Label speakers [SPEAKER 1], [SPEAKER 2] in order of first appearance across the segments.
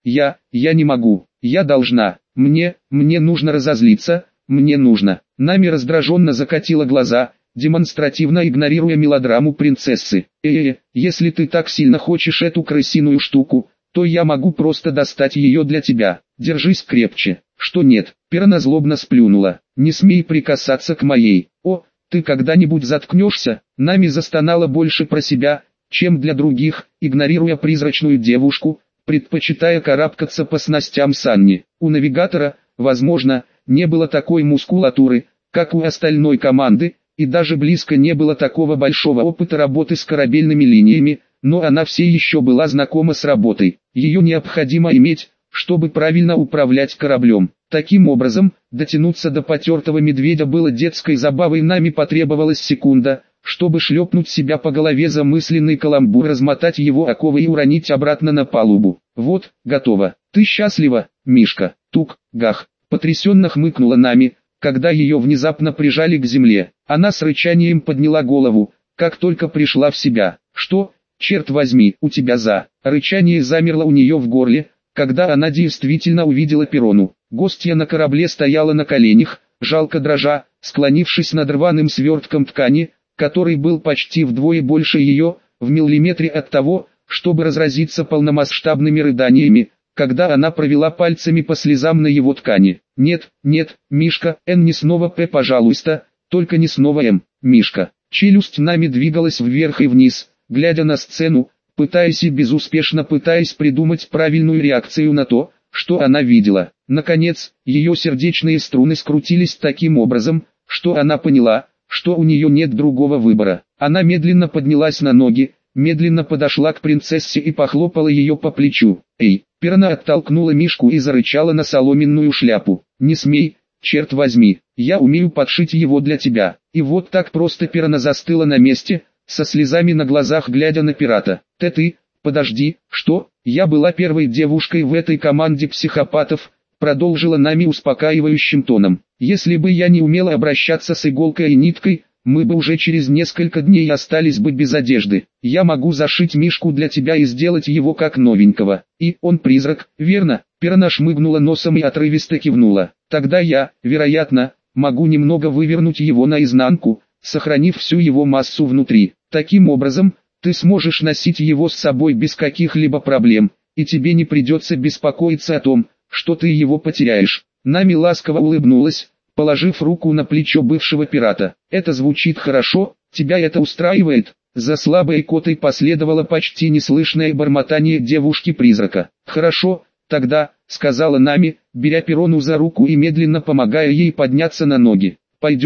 [SPEAKER 1] я не могу, я должна, мне нужно разозлиться, мне нужно. Нами раздраженно закатила глаза, демонстративно игнорируя мелодраму принцессы. Если ты так сильно хочешь эту крысиную штуку, то я могу просто достать ее для тебя. Держись крепче. Что нет? Пирана злобно сплюнула. Не смей прикасаться к моей. О, ты когда-нибудь заткнешься? Нами застонала больше про себя, чем для других, игнорируя призрачную девушку, предпочитая карабкаться по снастям Санни. У навигатора, возможно, не было такой мускулатуры, как у остальной команды, и даже близко не было такого большого опыта работы с корабельными линиями, но она все еще была знакома с работой. Ее необходимо иметь, чтобы правильно управлять кораблем. Таким образом, дотянуться до потертого медведя было детской забавой. Нами потребовалась секунда, чтобы шлепнуть себя по голове за мысленный каламбур, размотать его оковы и уронить обратно на палубу. Вот, готово. Ты счастлива, Мишка? Тук, гах. Потрясенно хмыкнула Нами, когда ее внезапно прижали к земле. Она с рычанием подняла голову, как только пришла в себя. Что, черт возьми, у тебя за... Рычание замерло у нее в горле, когда она действительно увидела Перону. Гостья на корабле стояла на коленях, жалко дрожа, склонившись над рваным свертком ткани, который был почти вдвое больше ее, в миллиметре от того, чтобы разразиться полномасштабными рыданиями, когда она провела пальцами по слезам на его ткани. Нет, Мишка, не снова П, пожалуйста, только не снова М, Мишка. Челюсть Нами двигалась вверх и вниз, глядя на сцену, пытаясь и безуспешно пытаясь придумать правильную реакцию на то, что она видела. Наконец, ее сердечные струны скрутились таким образом, что она поняла, что у нее нет другого выбора. Она медленно поднялась на ноги, медленно подошла к принцессе и похлопала ее по плечу. «Эй!» Пирана оттолкнула Мишку и зарычала на соломенную шляпу. «Не смей, черт возьми, я умею подшить его для тебя». И вот так просто Пирана застыла на месте, со слезами на глазах глядя на пирата. Ты, подожди, что? Я была первой девушкой в этой команде психопатов», продолжила Нами успокаивающим тоном. «Если бы я не умела обращаться с иголкой и ниткой, мы бы уже через несколько дней остались бы без одежды. Я могу зашить Мишку для тебя и сделать его как новенького. И он призрак, верно?» Пирана шмыгнула носом и отрывисто кивнула. «Тогда я, вероятно, могу немного вывернуть его наизнанку, сохранив всю его массу внутри. Таким образом, ты сможешь носить его с собой без каких-либо проблем, и тебе не придется беспокоиться о том, что ты его потеряешь». Нами ласково улыбнулась, положив руку на плечо бывшего пирата. «Это звучит хорошо, тебя это устраивает?» За слабой котой последовало почти неслышное бормотание девушки-призрака. «Хорошо, тогда», — сказала Нами, беря Перону за руку и медленно помогая ей подняться на ноги.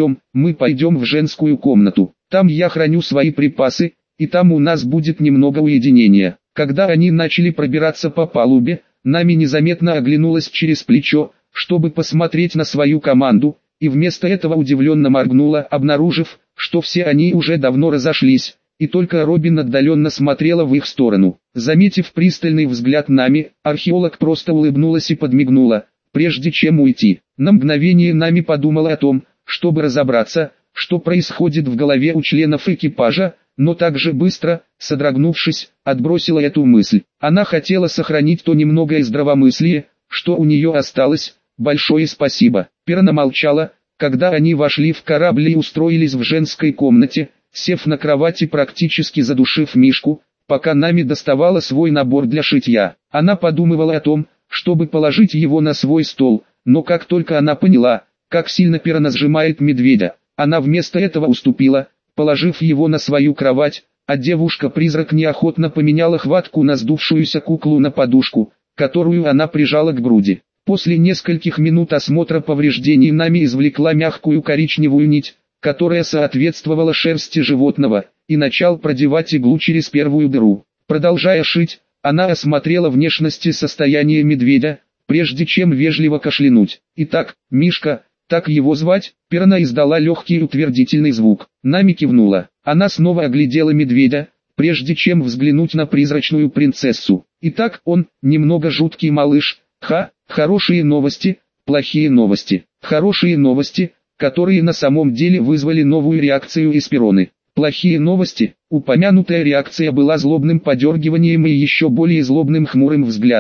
[SPEAKER 1] Мы пойдем в женскую комнату. Там я храню свои припасы, и там у нас будет немного уединения». Когда они начали пробираться по палубе, Нами незаметно оглянулась через плечо, чтобы посмотреть на свою команду, и вместо этого удивленно моргнула, обнаружив, что все они уже давно разошлись, и только Робин отдаленно смотрела в их сторону. Заметив пристальный взгляд Нами, археолог просто улыбнулась и подмигнула, прежде чем уйти. На мгновение Нами подумала о том, чтобы разобраться, что происходит в голове у членов экипажа, но также быстро, содрогнувшись, отбросила эту мысль. Она хотела сохранить то немногое здравомыслие, что у нее осталось. «Большое спасибо». Пирана молчала, когда они вошли в корабль и устроились в женской комнате, сев на кровати, практически задушив Мишку, пока Нами доставала свой набор для шитья. Она подумывала о том, чтобы положить его на свой стол, но как только она поняла, как сильно Пирана сжимает медведя, она вместо этого уступила, положив его на свою кровать, а девушка-призрак неохотно поменяла хватку на сдувшуюся куклу на подушку, которую она прижала к груди. После нескольких минут осмотра повреждений Нами извлекла мягкую коричневую нить, которая соответствовала шерсти животного, и начал продевать иглу через первую дыру. Продолжая шить, она осмотрела внешность и состояние медведя, прежде чем вежливо кашлянуть. «Итак, Мишка, так его звать?» Пирана издала легкий утвердительный звук. Нами кивнула. Она снова оглядела медведя, прежде чем взглянуть на призрачную принцессу. «Итак, он немного жуткий малыш. Хорошие новости, плохие новости. Хорошие новости, которые на самом деле вызвали новую реакцию из Пероны. Плохие новости, упомянутая реакция была злобным подергиванием и еще более злобным хмурым взглядом.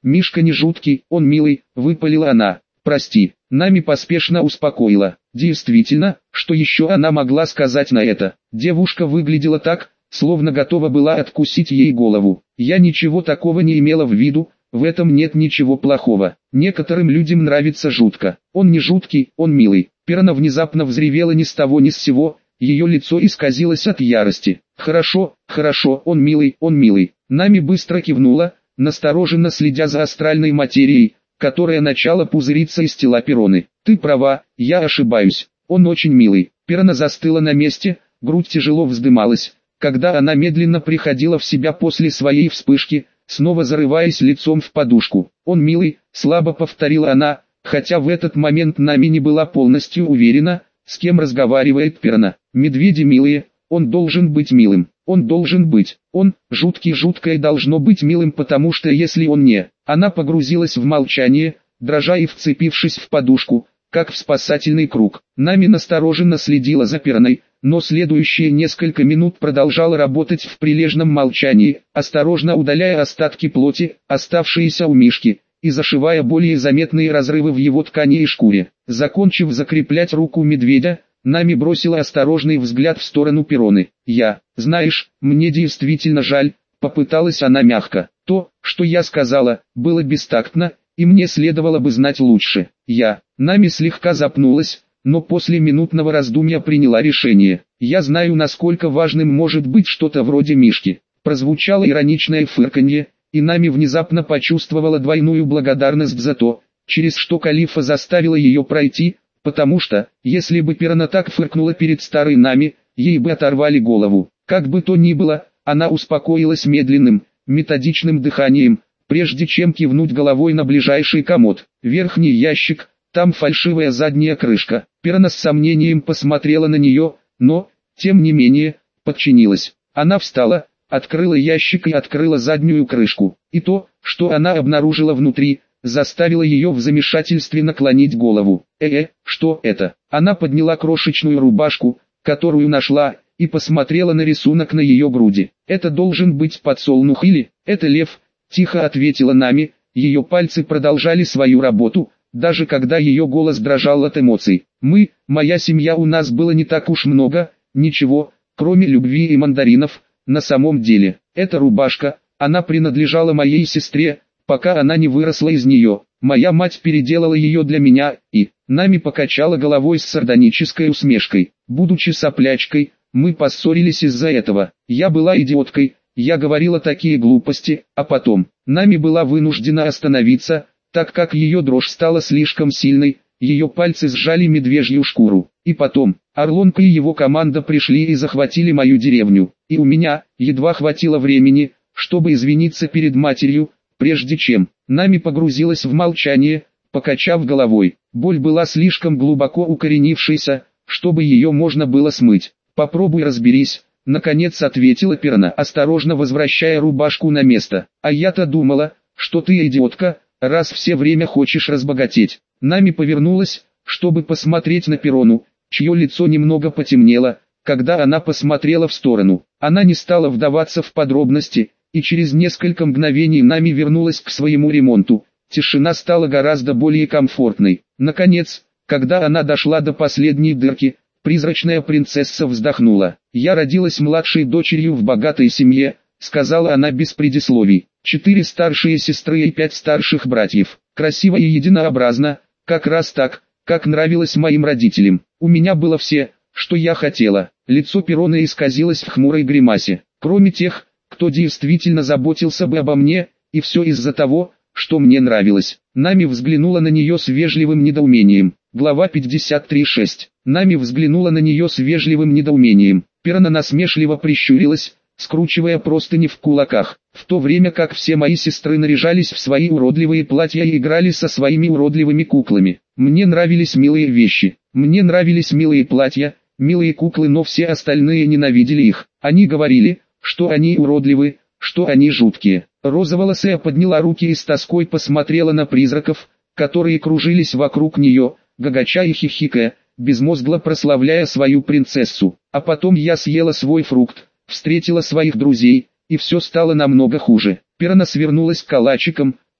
[SPEAKER 1] Мишка не жуткий, он милый, выпалила она. Прости, Нами поспешно успокоила. Действительно, что еще она могла сказать на это? Девушка выглядела так, словно готова была откусить ей голову. Я ничего такого не имела в виду, в этом нет ничего плохого. Некоторым людям нравится жутко. Он не жуткий, он милый. Пирана внезапно взревела ни с того ни с сего, ее лицо исказилось от ярости. Хорошо, хорошо, он милый, он милый. Нами быстро кивнула, настороженно следя за астральной материей, которая начала пузыриться из тела Пироны. Ты права, я ошибаюсь. Он очень милый. Пирана застыла на месте, грудь тяжело вздымалась, когда она медленно приходила в себя после своей вспышки, снова зарываясь лицом в подушку. Он милый, слабо повторила она, хотя в этот момент Нами не была полностью уверена, с кем разговаривает Пирана. Медведи милые, он должен быть милым. Он должен быть. Он, жуткое должно быть милым, потому что если он не... Она погрузилась в молчание, дрожа и вцепившись в подушку, как в спасательный круг. Нами настороженно следила за Пираной, но следующие несколько минут продолжала работать в прилежном молчании, осторожно удаляя остатки плоти, оставшиеся у Мишки, и зашивая более заметные разрывы в его ткани и шкуре. Закончив закреплять руку медведя, Нами бросила осторожный взгляд в сторону Пироны. Знаешь, мне действительно жаль, попыталась она мягко. То, что я сказала, было бестактно, и мне следовало бы знать лучше. Нами слегка запнулась, но после минутного раздумья приняла решение. Я знаю, насколько важным может быть что-то вроде Мишки. Прозвучало ироничное фырканье, и Нами внезапно почувствовала двойную благодарность за то, через что Калифа заставила ее пройти, потому что, если бы Пирана так фыркнула перед старой Нами, ей бы оторвали голову. Как бы то ни было, она успокоилась медленным, методичным дыханием, прежде чем кивнуть головой на ближайший комод. Верхний ящик, там фальшивая задняя крышка. Пирана с сомнением посмотрела на нее, но, тем не менее, подчинилась. Она встала, открыла ящик и открыла заднюю крышку. И то, что она обнаружила внутри, заставило ее в замешательстве наклонить голову. Что это? Она подняла крошечную рубашку, которую нашла, и посмотрела на рисунок на ее груди. Это должен быть подсолнух или это лев, тихо ответила Нами, ее пальцы продолжали свою работу, даже когда ее голос дрожал от эмоций. Моя семья, у нас было не так уж много, ничего, кроме любви и мандаринов, на самом деле. Эта рубашка, она принадлежала моей сестре, пока она не выросла из нее. Моя мать переделала ее для меня, и Нами покачала головой с сардонической усмешкой. Будучи соплячкой, мы поссорились из-за этого. Я была идиоткой, я говорила такие глупости, а потом Нами была вынуждена остановиться, так как ее дрожь стала слишком сильной, ее пальцы сжали медвежью шкуру. И потом, Орлонка и его команда пришли и захватили мою деревню, и у меня едва хватило времени, чтобы извиниться перед матерью, прежде чем Нами погрузилась в молчание, покачав головой. Боль была слишком глубоко укоренившейся, чтобы ее можно было смыть. Попробуй разберись, наконец ответила Пирана, осторожно возвращая рубашку на место. А я-то думала, что ты идиотка, раз все время хочешь разбогатеть. Нами повернулась, чтобы посмотреть на Пирону, чье лицо немного потемнело, когда она посмотрела в сторону. Она не стала вдаваться в подробности, и через несколько мгновений Нами вернулась к своему ремонту. Тишина стала гораздо более комфортной. Наконец, когда она дошла до последней дырки, призрачная принцесса вздохнула. «Я родилась младшей дочерью в богатой семье», — сказала она без предисловий. 4 старшие сестры и 5 старших братьев. Красиво и единообразно, как раз так, как нравилось моим родителям. У меня было все, что я хотела. Лицо Пироны исказилось в хмурой гримасе. Кроме тех, кто действительно заботился бы обо мне, и все из-за того, что мне нравилось. Нами взглянула на нее с вежливым недоумением. Глава 53.6. Нами взглянула на нее с вежливым недоумением. Пирана насмешливо прищурилась, скручивая простыни в кулаках. В то время как все мои сестры наряжались в свои уродливые платья и играли со своими уродливыми куклами. Мне нравились милые вещи. Мне нравились милые платья, милые куклы, но все остальные ненавидели их. Они говорили, что они уродливы, что они жуткие. Розоволосая подняла руки и с тоской посмотрела на призраков, которые кружились вокруг нее, гагача и хихикая, безмозгло прославляя свою принцессу. А потом я съела свой фрукт, встретила своих друзей, и все стало намного хуже. Пирана свернулась калачиком,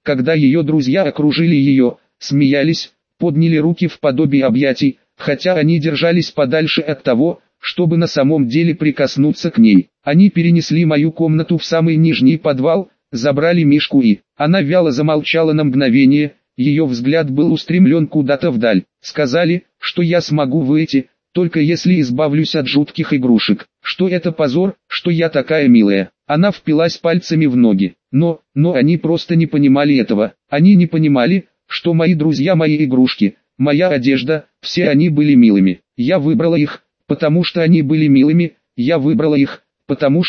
[SPEAKER 1] когда ее друзья окружили ее, смеялись, подняли руки в подобие объятий, хотя они держались подальше от того, чтобы на самом деле прикоснуться к ней. Они перенесли мою комнату в самый нижний подвал, забрали Мишку и... Она вяло замолчала на мгновение, ее взгляд был устремлен куда-то вдаль. Сказали, что я смогу выйти, только если избавлюсь от жутких игрушек. Что это позор, что я такая милая. Она впилась пальцами в ноги. Но они просто не понимали этого. Они не понимали, что мои друзья, мои игрушки, моя одежда, все они были милыми. Я выбрала их, потому что они были милыми. Я выбрала их, потому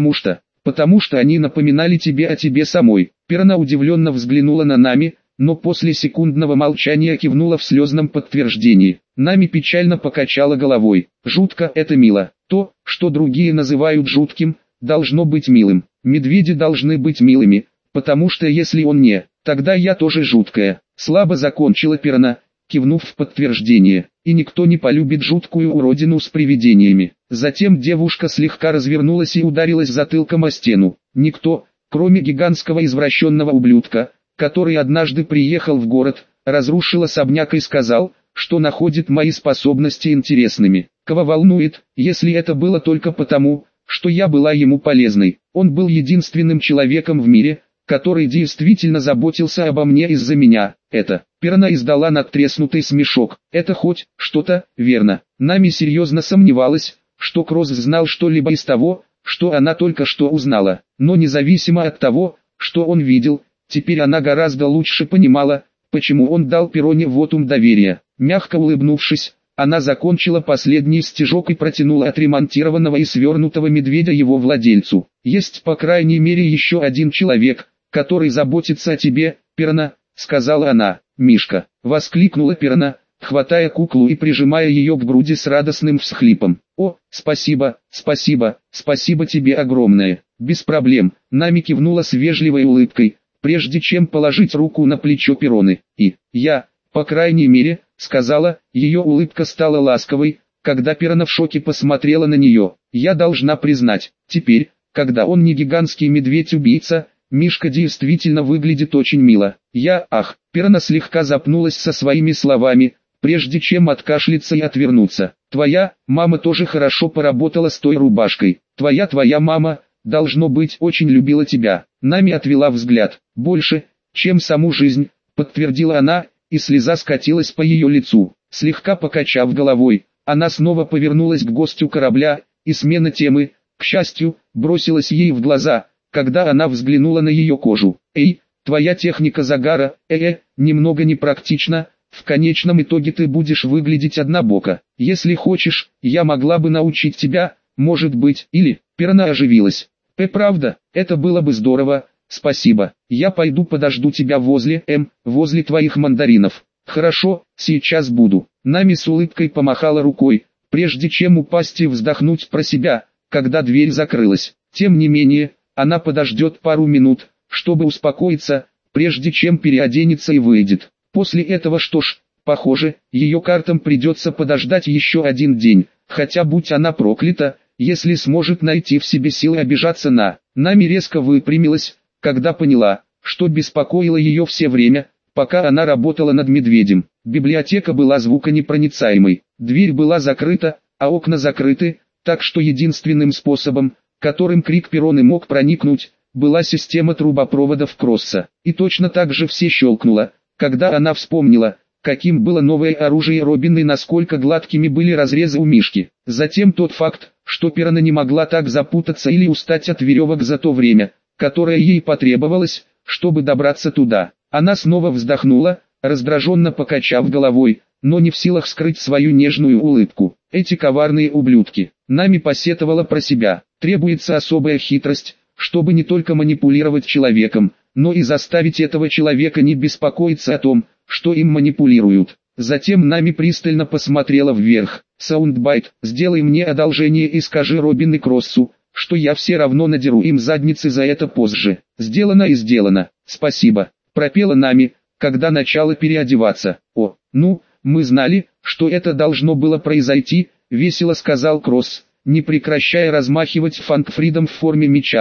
[SPEAKER 1] что они напоминали тебе о тебе самой. Пирана удивленно взглянула на Нами, но после секундного молчания кивнула в слезном подтверждении. Нами печально покачала головой. Жутко это мило. То, что другие называют жутким, должно быть милым. Медведи должны быть милыми, потому что если он не, тогда я тоже жуткая. Слабо закончила Пирана, кивнув в подтверждение. И никто не полюбит жуткую уродину с привидениями. Затем девушка слегка развернулась и ударилась затылком о стену. Никто, кроме гигантского извращенного ублюдка, который однажды приехал в город, разрушил особняк и сказал, что находит мои способности интересными. Кого волнует, если это было только потому, что я была ему полезной. Он был единственным человеком в мире, который действительно заботился обо мне из-за меня. Это... Пирана издала надтреснутый смешок. Это хоть что-то, верно. Нами серьезно сомневалась, что Кросс знал что-либо из того, что она только что узнала. Но независимо от того, что он видел, теперь она гораздо лучше понимала, почему он дал Пироне вотум доверия. Мягко улыбнувшись, она закончила последний стежок и протянула отремонтированного и свернутого медведя его владельцу. «Есть по крайней мере еще один человек, который заботится о тебе, Пирана», — сказала она. «Мишка», — воскликнула Пирана, хватая куклу и прижимая ее к груди с радостным всхлипом. «О, спасибо, спасибо, спасибо тебе огромное». «Без проблем», — Нами кивнула с вежливой улыбкой, прежде чем положить руку на плечо Пироны. «И я, по крайней мере», — сказала, ее улыбка стала ласковой, когда Пирана в шоке посмотрела на нее. «Я должна признать, теперь, когда он не гигантский медведь-убийца, Мишка действительно выглядит очень мило. Пирана слегка запнулась со своими словами, прежде чем откашляться и отвернуться. Твоя мама тоже хорошо поработала с той рубашкой. Твоя мама, должно быть, очень любила тебя». Нами отвела взгляд. «Больше, чем саму жизнь», подтвердила она, и слеза скатилась по ее лицу. Слегка покачав головой, она снова повернулась к гостю корабля, и смена темы, к счастью, бросилась ей в глаза, когда она взглянула на ее кожу. «Эй, твоя техника загара, немного непрактична, в конечном итоге ты будешь выглядеть однобоко. Если хочешь, я могла бы научить тебя, может быть, или...» Пирана оживилась. «Правда, это было бы здорово, спасибо. Я пойду подожду тебя возле твоих мандаринов». «Хорошо, сейчас буду». Нами с улыбкой помахала рукой, прежде чем упасть и вздохнуть про себя, когда дверь закрылась. Тем не менее, она подождет пару минут, чтобы успокоиться, прежде чем переоденется и выйдет. После этого похоже, ее картам придется подождать еще один день, хотя будь она проклята, если сможет найти в себе силы обижаться на... Нами резко выпрямилась, когда поняла, что беспокоило ее все время, пока она работала над медведем. Библиотека была звуконепроницаемой, дверь была закрыта, а окна закрыты, так что единственным способом, которым крик Пироны мог проникнуть, была система трубопроводов Кросса. И точно так же все щелкнуло, когда она вспомнила, каким было новое оружие Робин и насколько гладкими были разрезы у Мишки. Затем тот факт, что Пирана не могла так запутаться или устать от веревок за то время, которое ей потребовалось, чтобы добраться туда. Она снова вздохнула, раздраженно покачав головой, но не в силах скрыть свою нежную улыбку. Эти коварные ублюдки. Нами посетовала про себя. Требуется особая хитрость, чтобы не только манипулировать человеком, но и заставить этого человека не беспокоиться о том, что им манипулируют. Затем Нами пристально посмотрела вверх. «Саундбайт, сделай мне одолжение и скажи Робин и Кроссу, что я все равно надеру им задницы за это позже». «Сделано и сделано, спасибо», пропела Нами, когда начала переодеваться. «О, мы знали, что это должно было произойти», весело сказал Кросс, не прекращая размахивать фангфридом в форме меча,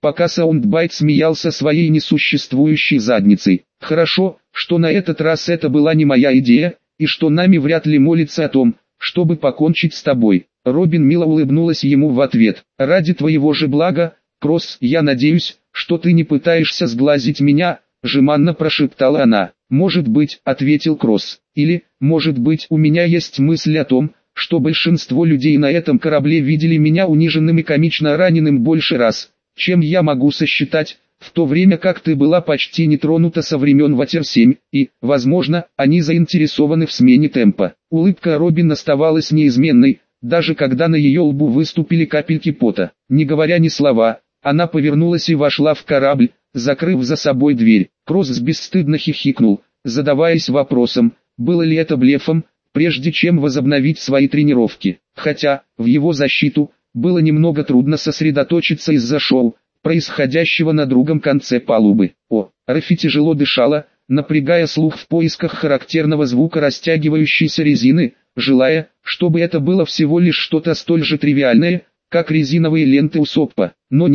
[SPEAKER 1] пока Саундбайт смеялся своей несуществующей задницей. Хорошо, что на этот раз это была не моя идея, и что Нами вряд ли молится о том, чтобы покончить с тобой. Робин мило улыбнулась ему в ответ. Ради твоего же блага, Кросс, я надеюсь, что ты не пытаешься сглазить меня, жеманно прошептала она. Может быть, ответил Кросс. Или, может быть, у меня есть мысль о том, что большинство людей на этом корабле видели меня униженным и комично раненым больше раз, чем я могу сосчитать, в то время как ты была почти не тронута со времен Ватер-7, и, возможно, они заинтересованы в смене темпа. Улыбка Робин оставалась неизменной, даже когда на ее лбу выступили капельки пота. Не говоря ни слова, она повернулась и вошла в корабль, закрыв за собой дверь. Кросс бесстыдно хихикнул, задаваясь вопросом, было ли это блефом, прежде чем возобновить свои тренировки. Хотя, в его защиту, было немного трудно сосредоточиться из-за шоу, происходящего на другом конце палубы. Рафи тяжело дышала, напрягая слух в поисках характерного звука растягивающейся резины, желая, чтобы это было всего лишь что-то столь же тривиальное, как резиновые ленты у Соппа. Но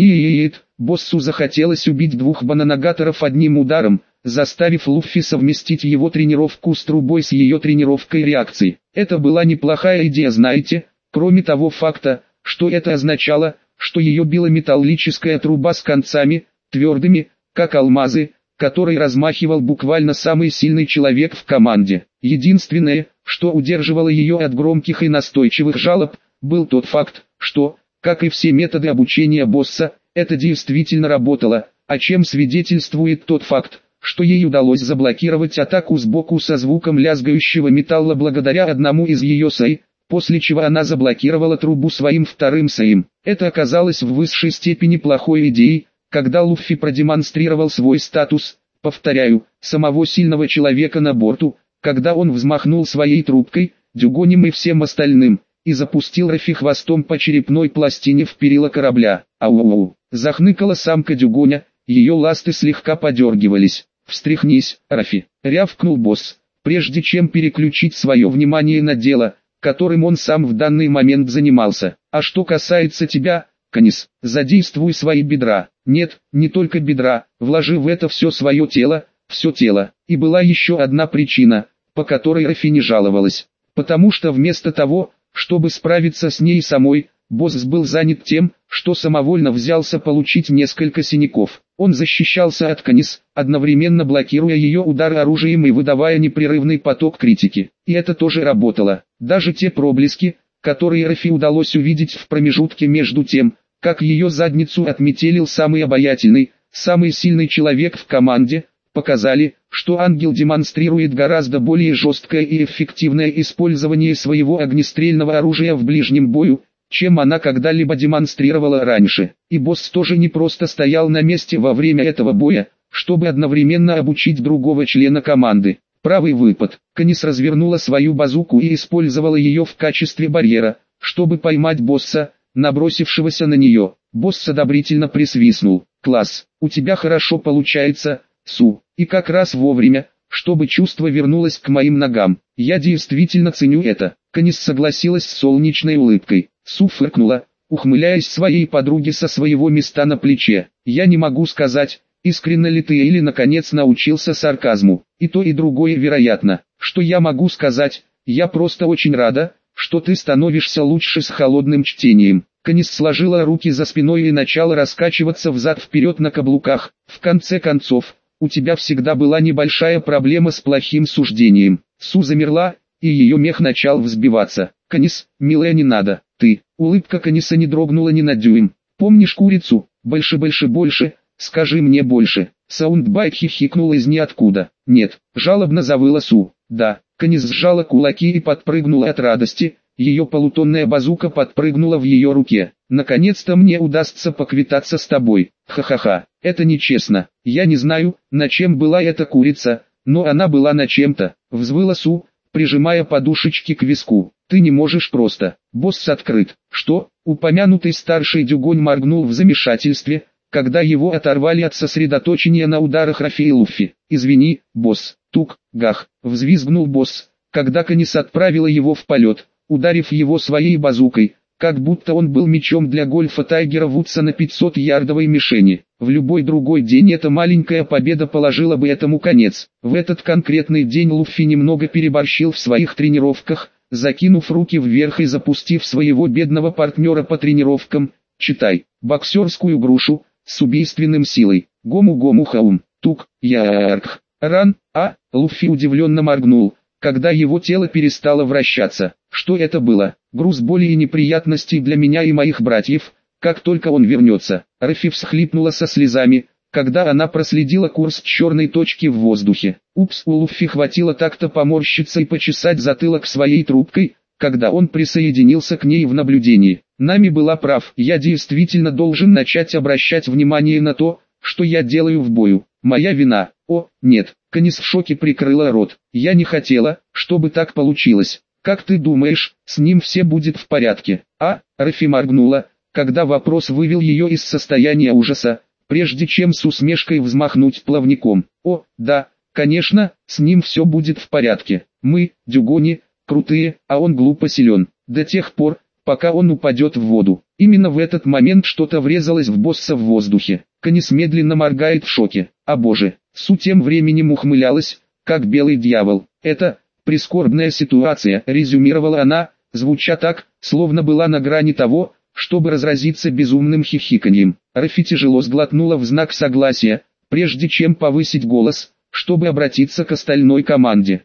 [SPEAKER 1] боссу захотелось убить двух бананагаторов одним ударом, заставив Луффи совместить его тренировку с трубой с ее тренировкой реакции. Это была неплохая идея, знаете, кроме того факта, что это означало, что ее била металлическая труба с концами, твердыми, как алмазы, которой размахивал буквально самый сильный человек в команде. Единственное, что удерживало ее от громких и настойчивых жалоб, был тот факт, что, как и все методы обучения босса, это действительно работало, о чем свидетельствует тот факт, что ей удалось заблокировать атаку сбоку со звуком лязгающего металла благодаря одному из ее сэй, после чего она заблокировала трубу своим вторым сэем. Это оказалось в высшей степени плохой идеей, когда Луффи продемонстрировал свой статус, повторяю, самого сильного человека на борту, когда он взмахнул своей трубкой, дюгонем и всем остальным, и запустил Рафи хвостом по черепной пластине в перила корабля. Ау-ау-ау, захныкала самка дюгоня, ее ласты слегка подергивались. «Встряхнись, Рафи», — рявкнул босс, прежде чем переключить свое внимание на дело, которым он сам в данный момент занимался. «А что касается тебя, Канис, задействуй свои бедра». Нет, не только бедра, вложи в это все свое тело, все тело. И была еще одна причина, по которой Рафи не жаловалась. Потому что вместо того, чтобы справиться с ней самой, босс был занят тем, что самовольно взялся получить несколько синяков. Он защищался от Канис, одновременно блокируя ее удары оружием и выдавая непрерывный поток критики. И это тоже работало. Даже те проблески, которые Рафи удалось увидеть в промежутке между тем, как ее задницу отметелил самый обаятельный, самый сильный человек в команде, показали, что ангел демонстрирует гораздо более жесткое и эффективное использование своего огнестрельного оружия в ближнем бою, чем она когда-либо демонстрировала раньше. И босс тоже не просто стоял на месте во время этого боя, чтобы одновременно обучить другого члена команды. Правый выпад. Канис развернула свою базуку и использовала ее в качестве барьера, чтобы поймать босса, набросившегося на нее. Босс одобрительно присвистнул. «Класс, у тебя хорошо получается, Су, и как раз вовремя, чтобы чувство вернулось к моим ногам. Я действительно ценю это». Канис согласилась с солнечной улыбкой. Су фыркнула, ухмыляясь своей подруге со своего места на плече. «Я не могу сказать, искренне ли ты или наконец научился сарказму. И то и другое вероятно. Что я могу сказать, я просто очень рада, что ты становишься лучше с холодным чтением». Канис сложила руки за спиной и начала раскачиваться взад-вперед на каблуках. «В конце концов, у тебя всегда была небольшая проблема с плохим суждением». Су замерла, и ее мех начал взбиваться. «Канис, милая, не надо, ты». Улыбка Каниса не дрогнула ни на дюйм. «Помнишь курицу? Больше, больше, больше, скажи мне больше». Саундбайт хихикнул из ниоткуда. «Нет», жалобно завыла Су. «Да». Канис сжала кулаки и подпрыгнула от радости. Ее полутонная базука подпрыгнула в ее руке. «Наконец-то мне удастся поквитаться с тобой. Ха-ха-ха, это нечестно. Я не знаю, на чем была эта курица, но она была на чем-то», взвыла Су, прижимая подушечки к виску. «Ты не можешь просто». Босс открыт. «Что?» Упомянутый старший дюгонь моргнул в замешательстве, когда его оторвали от сосредоточения на ударах Рафи и Луффи. «Извини, босс». Тук-гах, взвизгнул босс, когда Канис отправила его в полет, ударив его своей базукой, как будто он был мячом для гольфа Тайгера Вудса на 500-ярдовой мишени. В любой другой день эта маленькая победа положила бы этому конец. В этот конкретный день Луффи немного переборщил в своих тренировках, закинув руки вверх и запустив своего бедного партнера по тренировкам, читай, боксерскую грушу, с убийственным силой. Гому-гому хаум, тук, ярк, ран, Луффи удивленно моргнул, когда его тело перестало вращаться. Что это было? Груз боли и неприятностей для меня и моих братьев. Как только он вернется. Рафи всхлипнула со слезами, когда она проследила курс черной точки в воздухе. Упс, у Луффи хватило так-то поморщиться и почесать затылок своей трубкой, когда он присоединился к ней в наблюдении. Нами была прав, я действительно должен начать обращать внимание на то, что я делаю в бою. Моя вина. О, нет, Канис в шоке прикрыла рот. Я не хотела, чтобы так получилось. Как ты думаешь, с ним все будет в порядке? Рафи моргнула, когда вопрос вывел ее из состояния ужаса, прежде чем с усмешкой взмахнуть плавником. О, да, конечно, с ним все будет в порядке. Мы, дюгони, крутые, а он глупо силен. До тех пор, пока он упадет в воду. Именно в этот момент что-то врезалось в босса в воздухе. Канис медленно моргает в шоке. О боже, Су тем временем ухмылялась, как белый дьявол. Это прискорбная ситуация, резюмировала она, звуча так, словно была на грани того, чтобы разразиться безумным хихиканьем. Рафи тяжело сглотнула в знак согласия, прежде чем повысить голос, чтобы обратиться к остальной команде.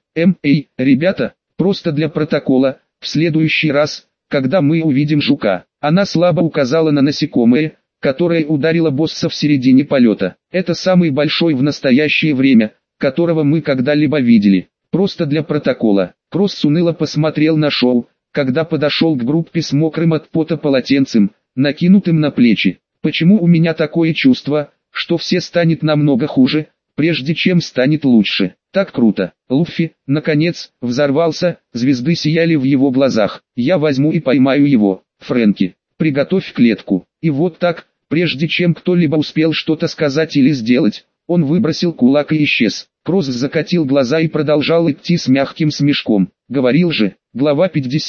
[SPEAKER 1] Ребята, просто для протокола, в следующий раз, когда мы увидим жука. Она слабо указала на насекомое, которое ударило босса в середине полета. Это самый большой в настоящее время, которого мы когда-либо видели. Просто для протокола. Кросс уныло посмотрел на шоу, когда подошел к группе с мокрым от пота полотенцем, накинутым на плечи. Почему у меня такое чувство, что все станет намного хуже, прежде чем станет лучше? Так круто. Луффи, наконец, взорвался, звезды сияли в его глазах. Я возьму и поймаю его. Фрэнки, приготовь клетку. И вот так, прежде чем кто-либо успел что-то сказать или сделать, он выбросил кулак и исчез. Кросс закатил глаза и продолжал идти с мягким смешком. Говорил же, глава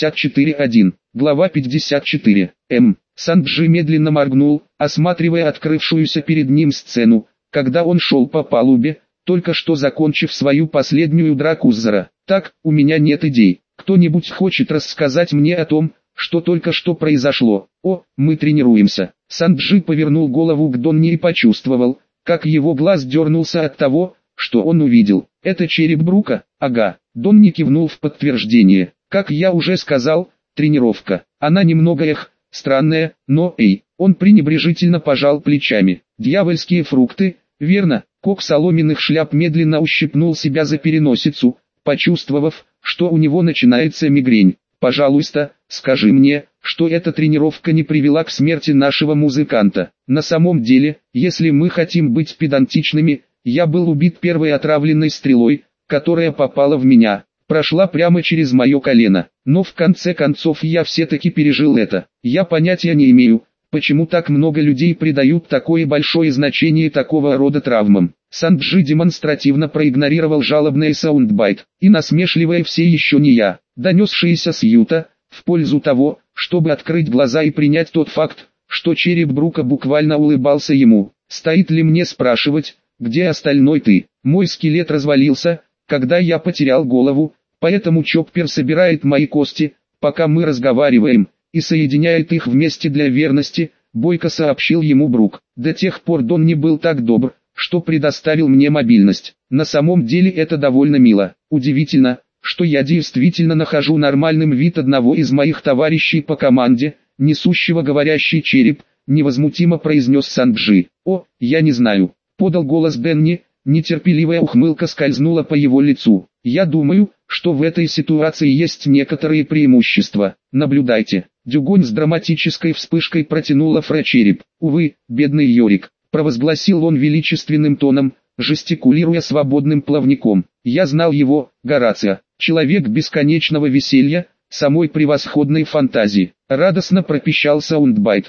[SPEAKER 1] 54.1, глава 54. Санджи медленно моргнул, осматривая открывшуюся перед ним сцену, когда он шел по палубе, только что закончив свою последнюю драку с Зора. Так, у меня нет идей. Кто-нибудь хочет рассказать мне о том, что только что произошло? Мы тренируемся. Санджи повернул голову к Донни и почувствовал, как его глаз дернулся от того, что он увидел. Это череп Брука? Ага. Донни кивнул в подтверждение. Как я уже сказал, тренировка. Она немного странная, но он пренебрежительно пожал плечами. Дьявольские фрукты, верно? Кок соломенных шляп медленно ущипнул себя за переносицу, почувствовав, что у него начинается мигрень. Пожалуйста, скажи мне, что эта тренировка не привела к смерти нашего музыканта. На самом деле, если мы хотим быть педантичными, я был убит первой отравленной стрелой, которая попала в меня, прошла прямо через мое колено. Но в конце концов я все-таки пережил это. Я понятия не имею, почему так много людей придают такое большое значение такого рода травмам. Санджи демонстративно проигнорировал жалобный саундбайт, и насмешливое «все еще не я», донесшиеся с Юта, в пользу того, чтобы открыть глаза и принять тот факт, что череп Брука буквально улыбался ему. Стоит ли мне спрашивать, где остальной ты? Мой скелет развалился, когда я потерял голову, поэтому Чоппер собирает мои кости, пока мы разговариваем, и соединяет их вместе для верности, бойко сообщил ему Брук. До тех пор Дон не был так добр, что предоставил мне мобильность. На самом деле это довольно мило. Удивительно, что я действительно нахожу нормальным вид одного из моих товарищей по команде, несущего говорящий череп, невозмутимо произнес Санджи. Я не знаю, подал голос Дэнни, нетерпеливая ухмылка скользнула по его лицу. Я думаю, что в этой ситуации есть некоторые преимущества. Наблюдайте. Дюгонь с драматической вспышкой протянула Фрэ череп. Увы, бедный Йорик, провозгласил он величественным тоном, жестикулируя свободным плавником. Я знал его, Горацио, человек бесконечного веселья, самой превосходной фантазии. Радостно пропищал саундбайт.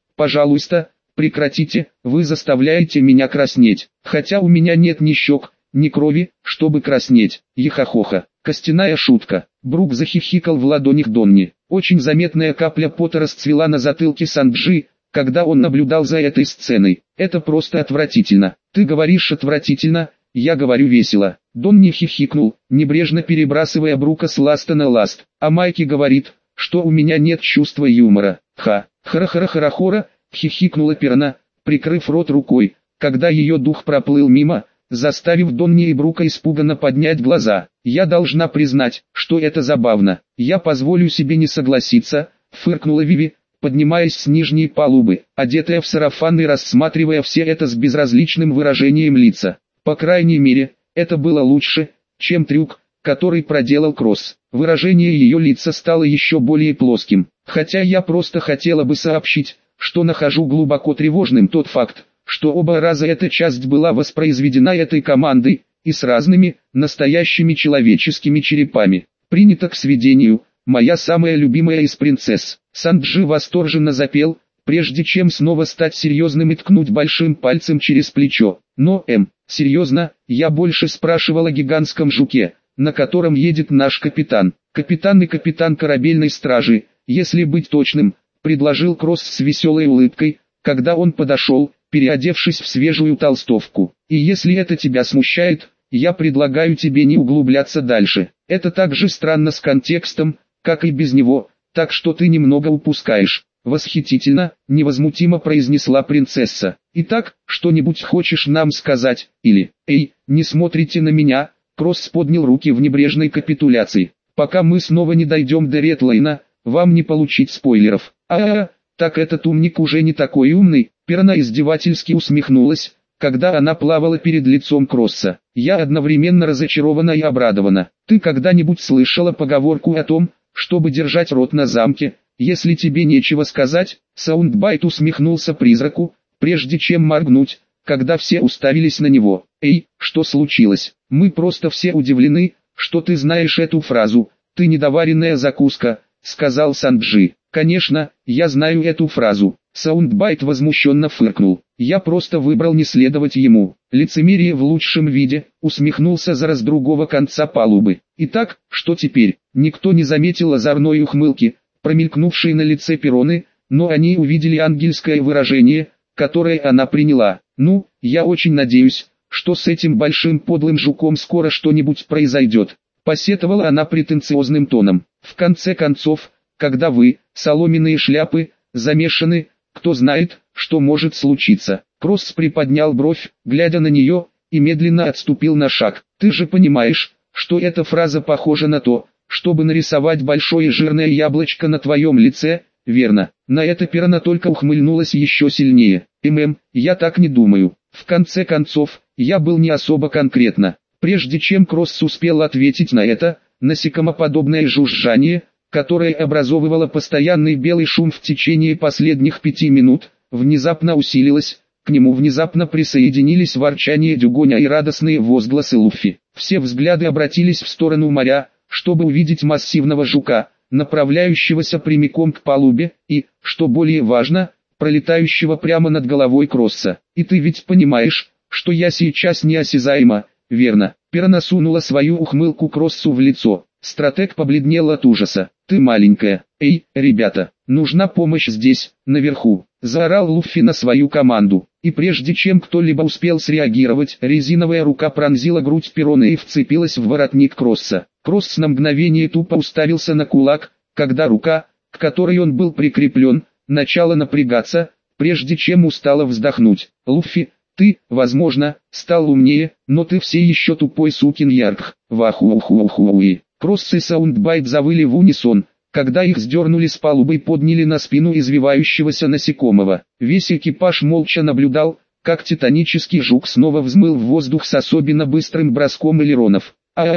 [SPEAKER 1] Пожалуйста, прекратите, вы заставляете меня краснеть. Хотя у меня нет ни щек, ни крови, чтобы краснеть. Ехахоха. Костяная шутка. Брук захихикал в ладонях Донни. Очень заметная капля пота расцвела на затылке Санджи, когда он наблюдал за этой сценой. Это просто отвратительно. Ты говоришь отвратительно, я говорю весело. Донни хихикнул, небрежно перебрасывая Брука с ласта на ласт. А Майки говорит, что у меня нет чувства юмора. Хара-хара-хара-хора, хихикнула Пирана, прикрыв рот рукой, когда ее дух проплыл мимо, заставив Донни и Брука испуганно поднять глаза. «Я должна признать, что это забавно. Я позволю себе не согласиться», — фыркнула Виви, поднимаясь с нижней палубы, одетая в сарафан и рассматривая все это с безразличным выражением лица. По крайней мере, это было лучше, чем трюк, который проделал Кросс. Выражение ее лица стало еще более плоским. Хотя я просто хотела бы сообщить, что нахожу глубоко тревожным тот факт, что оба раза эта часть была воспроизведена этой командой, и с разными, настоящими человеческими черепами. Принято к сведению, моя самая любимая из принцесс. Санджи восторженно запел, прежде чем снова стать серьезным и ткнуть большим пальцем через плечо. Но, серьезно, я больше спрашивал о гигантском жуке, на котором едет наш капитан. Капитан и капитан корабельной стражи, если быть точным, предложил Кросс с веселой улыбкой, когда он подошел, переодевшись в свежую толстовку. И если это тебя смущает, я предлагаю тебе не углубляться дальше. Это так же странно с контекстом, как и без него, так что ты немного упускаешь. Восхитительно, невозмутимо произнесла принцесса. Итак, что-нибудь хочешь нам сказать, или, эй, не смотрите на меня, Кросс поднял руки в небрежной капитуляции. Пока мы снова не дойдем до Редлайна, вам не получить спойлеров. Так этот умник уже не такой умный. Пирана издевательски усмехнулась, когда она плавала перед лицом Кросса. Я одновременно разочарована и обрадована. Ты когда-нибудь слышала поговорку о том, чтобы держать рот на замке, если тебе нечего сказать? Саундбайт усмехнулся призраку, прежде чем моргнуть, когда все уставились на него. Эй, что случилось? Мы просто все удивлены, что ты знаешь эту фразу. Ты недоваренная закуска, сказал Санджи. Конечно, я знаю эту фразу. Саундбайт возмущенно фыркнул. Я просто выбрал не следовать ему. Лицемерие в лучшем виде, усмехнулся Зара с другого конца палубы. Итак, что теперь? Никто не заметил озорной ухмылки, промелькнувшей на лице Перроны, но они увидели ангельское выражение, которое она приняла. Ну, я очень надеюсь, что с этим большим подлым жуком скоро что-нибудь произойдет. Посетовала она претенциозным тоном. В конце концов, когда вы, соломенные шляпы, замешаны, кто знает, что может случиться. Кросс приподнял бровь, глядя на нее, и медленно отступил на шаг. Ты же понимаешь, что эта фраза похожа на то, чтобы нарисовать большое жирное яблочко на твоем лице, верно? На это Пирана только ухмыльнулась еще сильнее. Я так не думаю. В конце концов, я был не особо конкретно. Прежде чем Кросс успел ответить на это, насекомоподобное жужжание, которое образовывало постоянный белый шум в течение последних 5 минут, внезапно усилилось, к нему внезапно присоединились ворчание Дюгоня и радостные возгласы Луффи. Все взгляды обратились в сторону моря, чтобы увидеть массивного жука, направляющегося прямиком к палубе, и, что более важно, пролетающего прямо над головой Кросса. И ты ведь понимаешь, что я сейчас неосязаема, верно? Пирана сунула свою ухмылку Кроссу в лицо. Стратег побледнел от ужаса. «Ты маленькая. Эй, ребята, нужна помощь здесь, наверху!» Заорал Луффи на свою команду. И прежде чем кто-либо успел среагировать, резиновая рука пронзила грудь Перроны и вцепилась в воротник Кросса. Кросс на мгновение тупо уставился на кулак, когда рука, к которой он был прикреплен, начала напрягаться, прежде чем устало вздохнуть. «Луффи, ты, возможно, стал умнее, но ты все еще тупой сукин ярк. Ваху-уху-уху-уи». Кросс и Саундбайт завыли в унисон, когда их сдернули с палубы и подняли на спину извивающегося насекомого. Весь экипаж молча наблюдал, как титанический жук снова взмыл в воздух с особенно быстрым броском элеронов.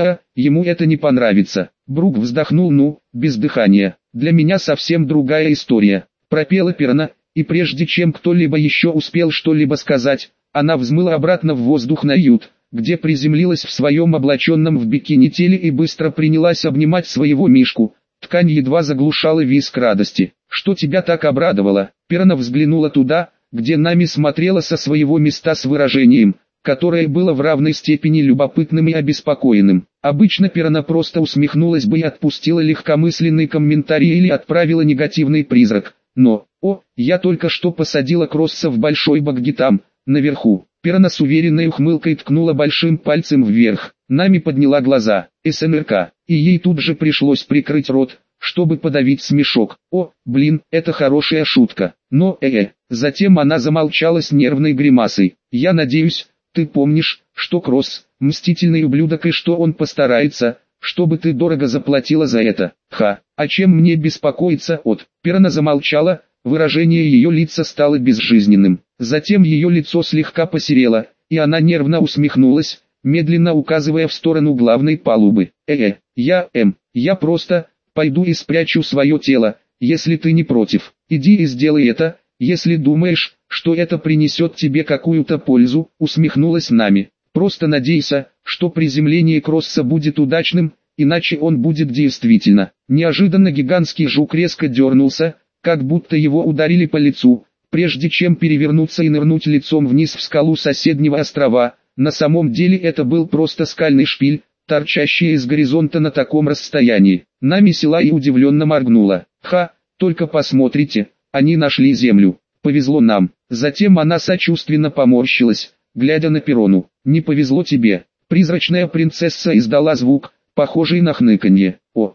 [SPEAKER 1] Ему это не понравится. Брук вздохнул, без дыхания. Для меня совсем другая история. Пропела Пирана, и прежде чем кто-либо еще успел что-либо сказать, она взмыла обратно в воздух на ют, где приземлилась в своем облаченном в бикини теле и быстро принялась обнимать своего мишку. Ткань едва заглушала визг радости. «Что тебя так обрадовало?» Пирана взглянула туда, где Нами смотрела со своего места с выражением, которое было в равной степени любопытным и обеспокоенным. Обычно Пирана просто усмехнулась бы и отпустила легкомысленный комментарий или отправила негативный призрак. Но, я только что посадила Кросса в большой багги там, наверху. Пирана с уверенной ухмылкой ткнула большим пальцем вверх. Нами подняла глаза. СМРК. И ей тут же пришлось прикрыть рот, чтобы подавить смешок. Это хорошая шутка. Но, Затем она замолчала с нервной гримасой. Я надеюсь, ты помнишь, что Кросс – мстительный ублюдок и что он постарается, чтобы ты дорого заплатила за это. А чем мне беспокоиться от? Пирана замолчала, выражение ее лица стало безжизненным. Затем ее лицо слегка посерело, и она нервно усмехнулась, медленно указывая в сторону главной палубы. Я просто пойду и спрячу свое тело, если ты не против. Иди и сделай это, если думаешь, что это принесет тебе какую-то пользу, усмехнулась Нами. Просто надейся, что приземление Кросса будет удачным, иначе он будет действительно. Неожиданно гигантский жук резко дернулся, как будто его ударили по лицу, прежде чем перевернуться и нырнуть лицом вниз в скалу соседнего острова. На самом деле это был просто скальный шпиль, торчащий из горизонта на таком расстоянии. Нами села и удивленно моргнула. Только посмотрите, они нашли землю. Повезло нам. Затем она сочувственно поморщилась, глядя на Пирану. Не повезло тебе. Призрачная принцесса издала звук, похожий на хныканье.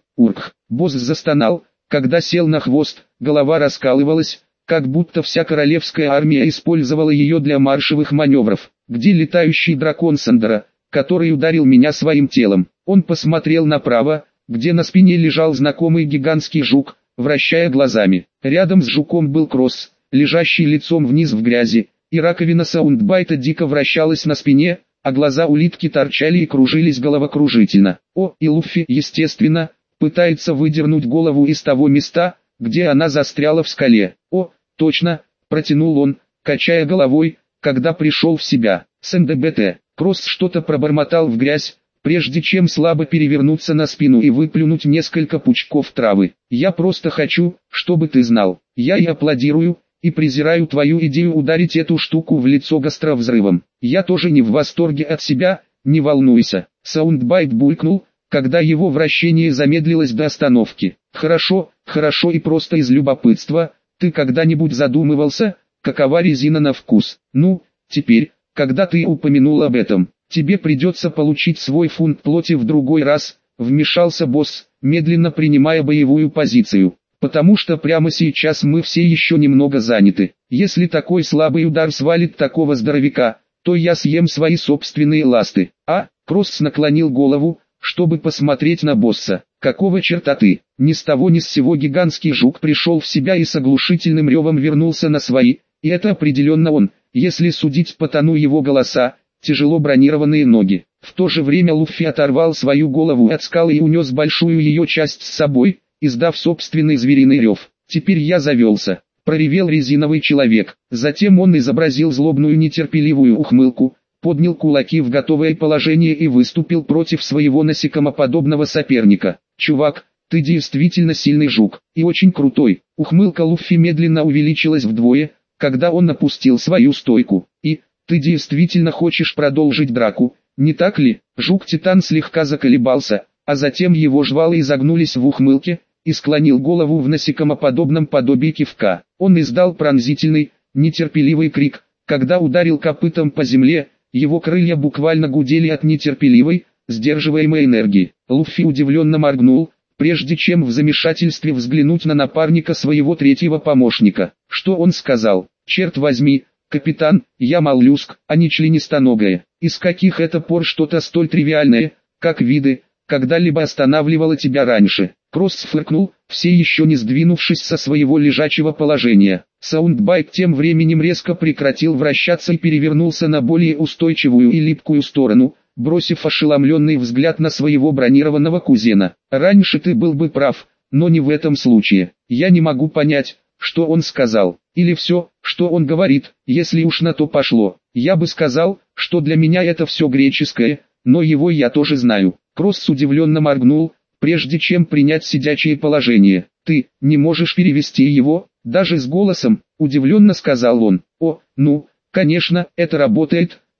[SPEAKER 1] Босс застонал, когда сел на хвост, голова раскалывалась, как будто вся королевская армия использовала ее для маршевых маневров. Где летающий дракон Сандера, который ударил меня своим телом? Он посмотрел направо, где на спине лежал знакомый гигантский жук, вращая глазами. Рядом с жуком был Кросс, лежащий лицом вниз в грязи, и раковина Саундбайта дико вращалась на спине, а глаза улитки торчали и кружились головокружительно. И Луффи, естественно, пытается выдернуть голову из того места, где она застряла в скале. Точно, протянул он, качая головой, когда пришел в себя. СНДБТ. Кросс что-то пробормотал в грязь, прежде чем слабо перевернуться на спину и выплюнуть несколько пучков травы. Я просто хочу, чтобы ты знал. Я и аплодирую, и презираю твою идею ударить эту штуку в лицо гастровзрывом. Я тоже не в восторге от себя, не волнуйся. Саундбайт булькнул, когда его вращение замедлилось до остановки. Хорошо и просто из любопытства, ты когда-нибудь задумывался, какова резина на вкус? Теперь, когда ты упомянул об этом, тебе придется получить свой фунт плоти в другой раз, вмешался босс, медленно принимая боевую позицию. Потому что прямо сейчас мы все еще немного заняты. Если такой слабый удар свалит такого здоровяка, то я съем свои собственные ласты. Кросс наклонил голову, чтобы посмотреть на босса. Какого черта ты? Ни с того ни с сего гигантский жук пришел в себя и с оглушительным ревом вернулся на свои, и это определенно он, если судить по тону его голоса, тяжело бронированные ноги. В то же время Луффи оторвал свою голову от скалы и унес большую ее часть с собой, издав собственный звериный рев. «Теперь я завелся», — проревел резиновый человек. Затем он изобразил злобную нетерпеливую ухмылку, поднял кулаки в готовое положение и выступил против своего насекомоподобного соперника. «Чувак, ты действительно сильный жук, и очень крутой». Ухмылка Луффи медленно увеличилась вдвое, когда он опустил свою стойку. «И, ты действительно хочешь продолжить драку, не так ли?» Жук-титан слегка заколебался, а затем его жвалы изогнулись в ухмылке, и склонил голову в насекомоподобном подобии кивка. Он издал пронзительный, нетерпеливый крик, когда ударил копытом по земле, его крылья буквально гудели от нетерпеливой, сдерживаемой энергии. Луффи удивленно моргнул, прежде чем в замешательстве взглянуть на напарника своего третьего помощника. Что он сказал? «Черт возьми, капитан, я моллюск, а не членистоногая. Из каких это пор что-то столь тривиальное, как виды, когда-либо останавливало тебя раньше?» Кросс фыркнул, все еще не сдвинувшись со своего лежачего положения. Саундбайт тем временем резко прекратил вращаться и перевернулся на более устойчивую и липкую сторону, бросив ошеломленный взгляд на своего бронированного кузена. «Раньше ты был бы прав, но не в этом случае. Я не могу понять, что он сказал, или все, что он говорит, если уж на то пошло. Я бы сказал, что для меня это все греческое, но его я тоже знаю». Кросс удивленно моргнул, прежде чем принять сидячее положение. «Ты не можешь перевести его, даже с голосом?» – удивленно сказал он. «Конечно, это работает,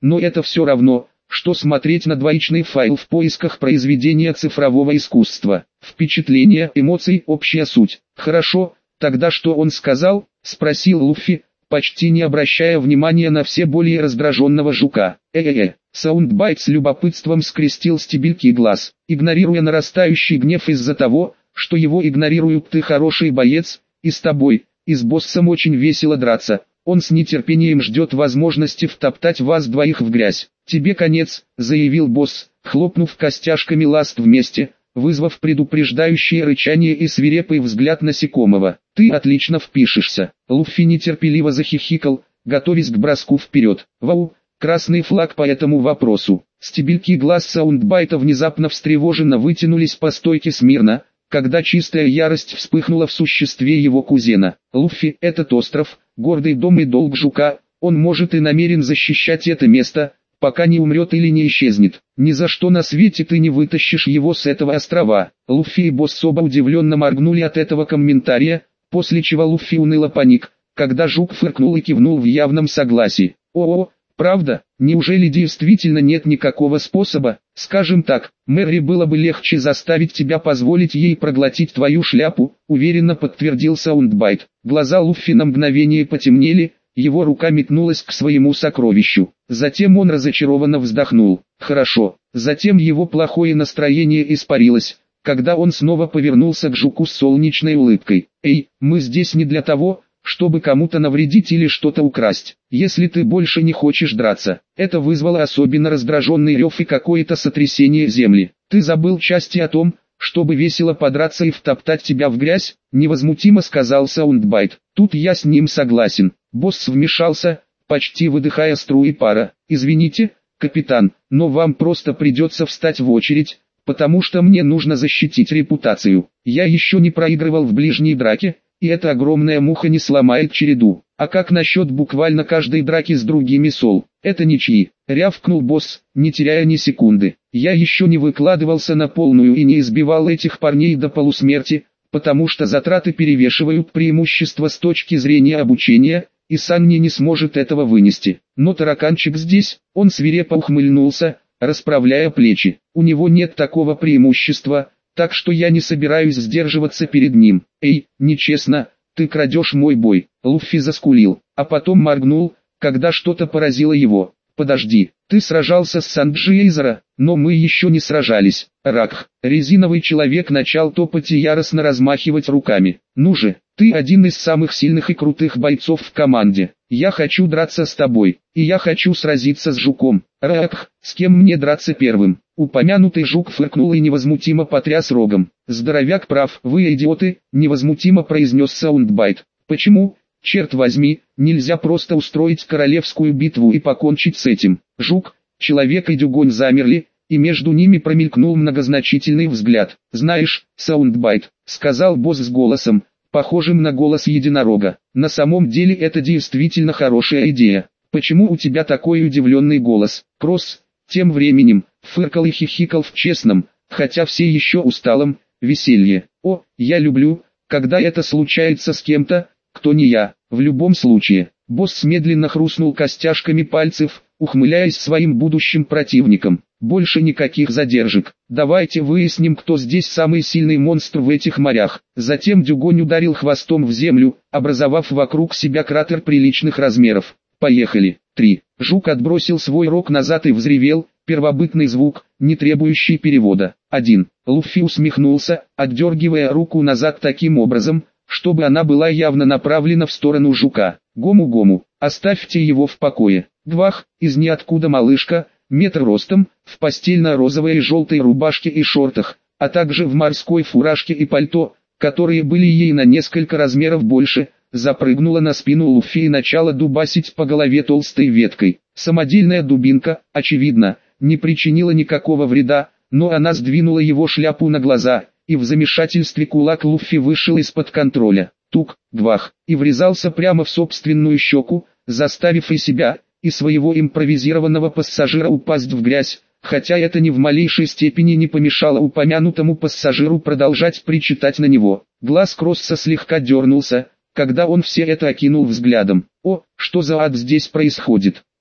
[SPEAKER 1] но это все равно, что смотреть на двоичный файл в поисках произведения цифрового искусства. Впечатление, эмоции, общая суть. Хорошо, тогда что он сказал? Спросил Луффи, почти не обращая внимания на все более раздраженного жука. Саундбайт с любопытством скрестил стебельки глаз, игнорируя нарастающий гнев из-за того, что его игнорируют. Ты хороший боец, и с тобой, и с боссом очень весело драться. Он с нетерпением ждет возможности втоптать вас двоих в грязь. Тебе конец, заявил босс, хлопнув костяшками ласт вместе, вызвав предупреждающее рычание и свирепый взгляд насекомого. Ты отлично впишешься. Луффи нетерпеливо захихикал, готовясь к броску вперед. Вау, красный флаг по этому вопросу. Стебельки глаз Саундбайта внезапно встревоженно вытянулись по стойке смирно, когда чистая ярость вспыхнула в существе его кузена. Луффи, этот остров, гордый дом и долг жука, он может и намерен защищать это место, пока не умрет или не исчезнет. Ни за что на свете ты не вытащишь его с этого острова. Луффи и босс оба удивленно моргнули от этого комментария, после чего Луффи уныло паник, когда жук фыркнул и кивнул в явном согласии. О, правда, неужели действительно нет никакого способа? Скажем так, Мэри было бы легче заставить тебя позволить ей проглотить твою шляпу, уверенно подтвердил Саундбайт. Глаза Луффи на мгновение потемнели, его рука метнулась к своему сокровищу. Затем он разочарованно вздохнул. Хорошо. Затем его плохое настроение испарилось, когда он снова повернулся к жуку с солнечной улыбкой. Эй, мы здесь не для того, чтобы кому-то навредить или что-то украсть. Если ты больше не хочешь драться, это вызвало особенно раздраженный рев и какое-то сотрясение земли. Ты забыл части о том, чтобы весело подраться и втоптать тебя в грязь, невозмутимо сказал Саундбайт. Тут я с ним согласен. Босс вмешался, почти выдыхая струи пара. Извините, капитан, но вам просто придется встать в очередь, потому что мне нужно защитить репутацию. Я еще не проигрывал в ближней драке, и эта огромная муха не сломает череду. А как насчет буквально каждой драки с другими сол? Это ничьи, рявкнул босс, не теряя ни секунды. Я еще не выкладывался на полную и не избивал этих парней до полусмерти, потому что затраты перевешивают преимущества с точки зрения обучения, и Санни не сможет этого вынести. Но тараканчик здесь, он свирепо ухмыльнулся, расправляя плечи. У него нет такого преимущества, так что я не собираюсь сдерживаться перед ним. Эй, нечестно, ты крадешь мой бой. Луффи заскулил, а потом моргнул, когда что-то поразило его. Подожди, ты сражался с Санджи, но мы еще не сражались. Ракх, резиновый человек начал топать и яростно размахивать руками. Ну же, ты один из самых сильных и крутых бойцов в команде. Я хочу драться с тобой, и я хочу сразиться с жуком. Ракх, с кем мне драться первым? Упомянутый жук фыркнул и невозмутимо потряс рогом. Здоровяк прав, вы идиоты, невозмутимо произнес Саундбайт. Почему? Черт возьми, нельзя просто устроить королевскую битву и покончить с этим. Жук, человек и дюгонь замерли, и между ними промелькнул многозначительный взгляд. Знаешь, Саундбайт, сказал босс с голосом, похожим на голос единорога. На самом деле это действительно хорошая идея. Почему у тебя такой удивленный голос? Кросс, тем временем, фыркал и хихикал в честном, хотя все еще усталом, веселье. О, я люблю, когда это случается с кем-то, кто не я. В любом случае, босс медленно хрустнул костяшками пальцев, ухмыляясь своим будущим противникам. Больше никаких задержек. Давайте выясним, кто здесь самый сильный монстр в этих морях. Затем Дюгонь ударил хвостом в землю, образовав вокруг себя кратер приличных размеров. Поехали. 3. Жук отбросил свой рог назад и взревел, первобытный звук, не требующий перевода. 1. Луффи усмехнулся, отдергивая руку назад таким образом, чтобы она была явно направлена в сторону жука. Гому-гому, оставьте его в покое. Гвах, из ниоткуда малышка, метр ростом, в постельно-розовой и желтой рубашке и шортах, а также в морской фуражке и пальто, которые были ей на несколько размеров больше, запрыгнула на спину Луффи и начала дубасить по голове толстой веткой. Самодельная дубинка, очевидно, не причинила никакого вреда, но она сдвинула его шляпу на глаза, и в замешательстве кулак Луффи вышел из-под контроля. Тук, гвах, и врезался прямо в собственную щеку, заставив и себя, и своего импровизированного пассажира упасть в грязь, хотя это ни в малейшей степени не помешало упомянутому пассажиру продолжать причитать на него. Глаз Кросса слегка дернулся, когда он все это окинул взглядом. О, что за ад здесь происходит?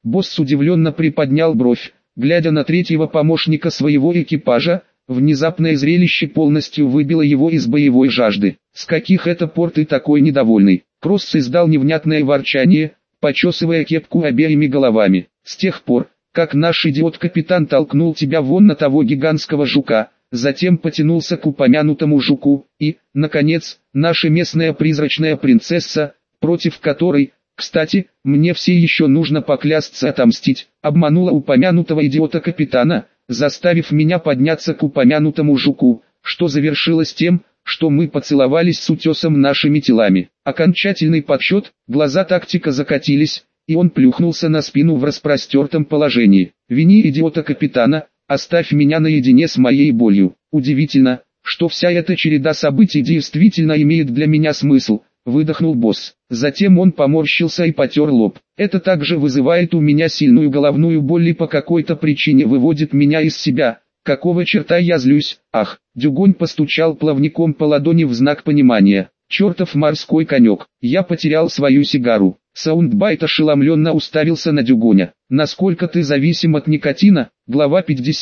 [SPEAKER 1] Босс удивленно приподнял бровь, глядя на третьего помощника своего экипажа. Внезапное зрелище полностью выбило его из боевой жажды. «С каких это пор ты такой недовольный?» Кросс издал невнятное ворчание, почесывая кепку обеими головами. «С тех пор, как наш идиот-капитан толкнул тебя вон на того гигантского жука, затем потянулся к упомянутому жуку, и, наконец, наша местная призрачная принцесса, против которой, кстати, мне все еще нужно поклясться отомстить, обманула упомянутого идиота-капитана, заставив меня подняться к упомянутому жуку, что завершилось тем, что мы поцеловались с утесом нашими телами. Окончательный подсчет, глаза тактика закатились, и он плюхнулся на спину в распростертом положении. «Вини идиота-капитана, оставь меня наедине с моей болью». Удивительно, что вся эта череда событий действительно имеет для меня смысл, выдохнул босс. Затем он поморщился и потер лоб. «Это также вызывает у меня сильную головную боль и по какой-то причине выводит меня из себя. Какого черта я злюсь?» «Ах!» Дюгонь постучал плавником по ладони в знак понимания. «Чертов морской конек! Я потерял свою сигару!» Саундбайт ошеломленно уставился на Дюгоня. «Насколько ты зависим от никотина?» Глава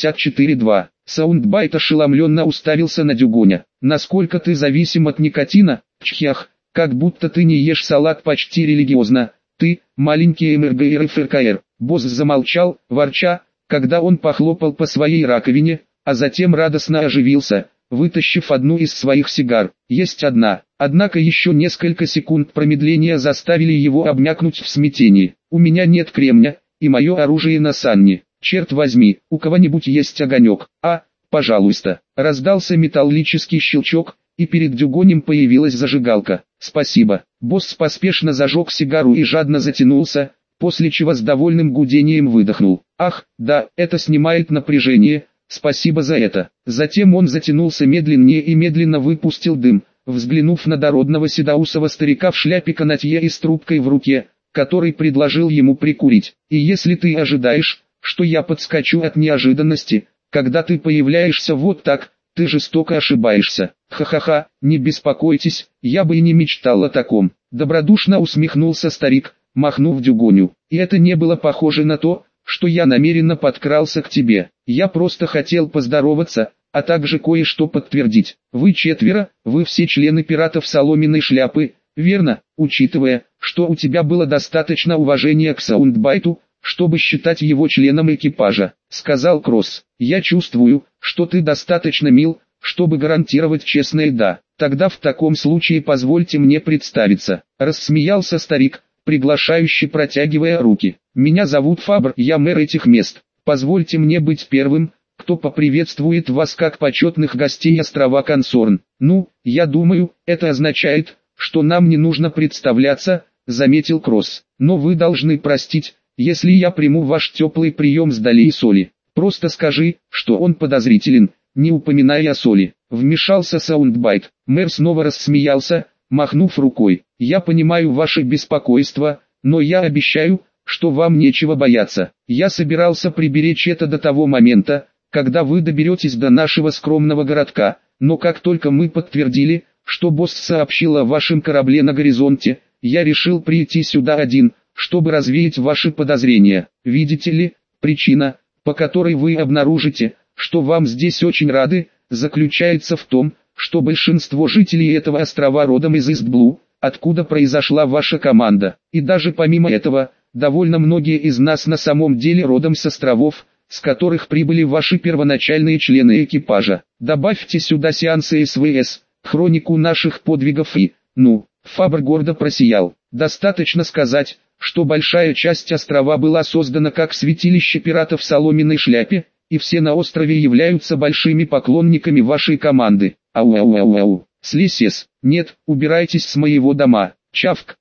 [SPEAKER 1] 54.2. Саундбайт ошеломленно уставился на Дюгоня. «Насколько ты зависим от никотина?» «Чхях! Как будто ты не ешь салат почти религиозно. Ты, маленький МРГР ФРКР». Босс замолчал, ворча, когда он похлопал по своей раковине, а затем радостно оживился, вытащив одну из своих сигар. «Есть одна». Однако еще несколько секунд промедления заставили его обмякнуть в смятении. «У меня нет кремня, и мое оружие на Санне. Черт возьми, у кого-нибудь есть огонек?» «А, пожалуйста». Раздался металлический щелчок, и перед Дюгонем появилась зажигалка. «Спасибо». Босс поспешно зажег сигару и жадно затянулся, после чего с довольным гудением выдохнул. «Ах, да, это снимает напряжение, спасибо за это». Затем он затянулся медленнее и медленно выпустил дым, взглянув на дородного седоусого старика в шляпе канатье и с трубкой в руке, который предложил ему прикурить. «И если ты ожидаешь, что я подскочу от неожиданности, когда ты появляешься вот так, ты жестоко ошибаешься. Ха-ха-ха, не беспокойтесь, я бы и не мечтал о таком». Добродушно усмехнулся старик, махнув Дюгоню. «И это не было похоже на то, что я намеренно подкрался к тебе. Я просто хотел поздороваться, а также кое-что подтвердить. Вы четверо, вы все члены пиратов Соломенной Шляпы, верно, учитывая, что у тебя было достаточно уважения к Саундбайту, чтобы считать его членом экипажа», — сказал Кросс. «Я чувствую, что ты достаточно мил, чтобы гарантировать честное «да». Тогда в таком случае позвольте мне представиться», — рассмеялся старик, приглашающе протягивая руки. «Меня зовут Фабр, я мэр этих мест. Позвольте мне быть первым, кто поприветствует вас как почетных гостей острова Консорн. Ну, я думаю, это означает, что нам не нужно представляться», — заметил Кросс. «Но вы должны простить, если я приму ваш теплый прием с долей соли. Просто скажи, что он подозрителен, не упоминая о соли». Вмешался Саундбайт. Мэр снова рассмеялся, махнув рукой. «Я понимаю ваше беспокойство, но я обещаю, что вам нечего бояться. Я собирался приберечь это до того момента, когда вы доберетесь до нашего скромного городка, но как только мы подтвердили, что босс сообщил о вашем корабле на горизонте, я решил прийти сюда один, чтобы развеять ваши подозрения. Видите ли, причина, по которой вы обнаружите, что вам здесь очень рады, заключается в том, что большинство жителей этого острова родом из Истблу, откуда произошла ваша команда. И даже помимо этого, довольно многие из нас на самом деле родом с островов, с которых прибыли ваши первоначальные члены экипажа. Добавьте сюда сеансы СВС, хронику наших подвигов и, Фабр гордо просиял. Достаточно сказать, что большая часть острова была создана как святилище пиратов в Соломенной Шляпе, и все на острове являются большими поклонниками вашей команды. Ау-ау-ау-ау. Слезь. Нет, убирайтесь с моего дома. Чавк.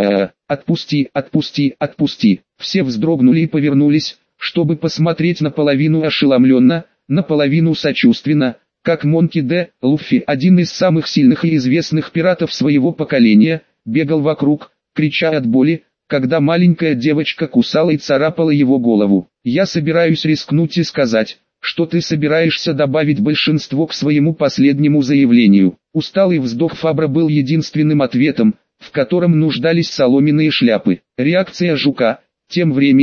[SPEAKER 1] Отпусти, отпусти, отпусти. Все вздрогнули и повернулись, чтобы посмотреть наполовину ошеломленно, наполовину сочувственно, как Монки Д. Луффи, один из самых сильных и известных пиратов своего поколения, бегал вокруг, крича от боли, когда маленькая девочка кусала и царапала его голову. «Я собираюсь рискнуть и сказать, что ты собираешься добавить большинство к своему последнему заявлению». Усталый вздох Фабра был единственным ответом, в котором нуждались соломенные шляпы. Реакция жука, тем временем,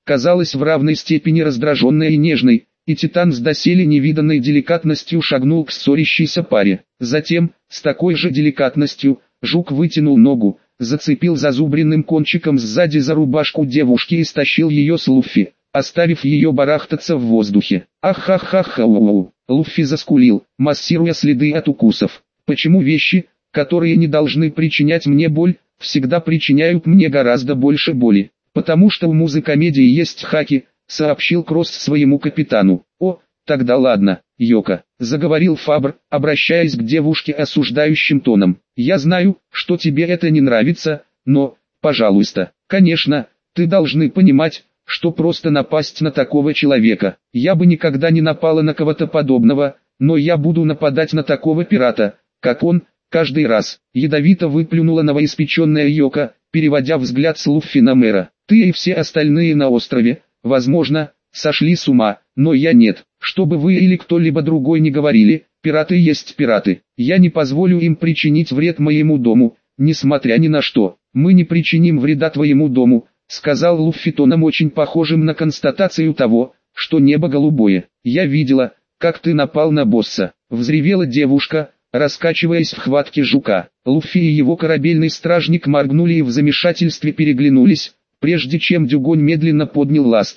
[SPEAKER 1] казалась в равной степени раздраженной и нежной, и Титан с доселе невиданной деликатностью шагнул к ссорящейся паре. Затем, с такой же деликатностью, Жук вытянул ногу, зацепил зазубренным кончиком сзади за рубашку девушки и стащил ее с Луффи, оставив ее барахтаться в воздухе. Ах-ха-ха-ха-у-у. Луффи заскулил, массируя следы от укусов. Почему вещи, которые не должны причинять мне боль, всегда причиняют мне гораздо больше боли? Потому что у музыкомедии есть хаки, сообщил Кросс своему капитану. О, тогда ладно, Йока, заговорил Фабр, обращаясь к девушке осуждающим тоном. Я знаю, что тебе это не нравится, но, пожалуйста, конечно, ты должны понимать, что просто напасть на такого человека. Я бы никогда не напала на кого-то подобного, но я буду нападать на такого пирата, как он, каждый раз. Ядовито выплюнула новоиспеченная Йока, переводя взгляд с Луффи на мэра. Ты и все остальные на острове, возможно, сошли с ума, но я нет. Чтобы вы или кто-либо другой не говорили, пираты есть пираты. Я не позволю им причинить вред моему дому, несмотря ни на что. Мы не причиним вреда твоему дому, сказал Луффи тоном очень похожим на констатацию того, что небо голубое. Я видела, как ты напал на босса, взревела девушка, раскачиваясь в хватке жука. Луффи и его корабельный стражник моргнули и в замешательстве переглянулись, прежде чем Дюгонь медленно поднял ласт.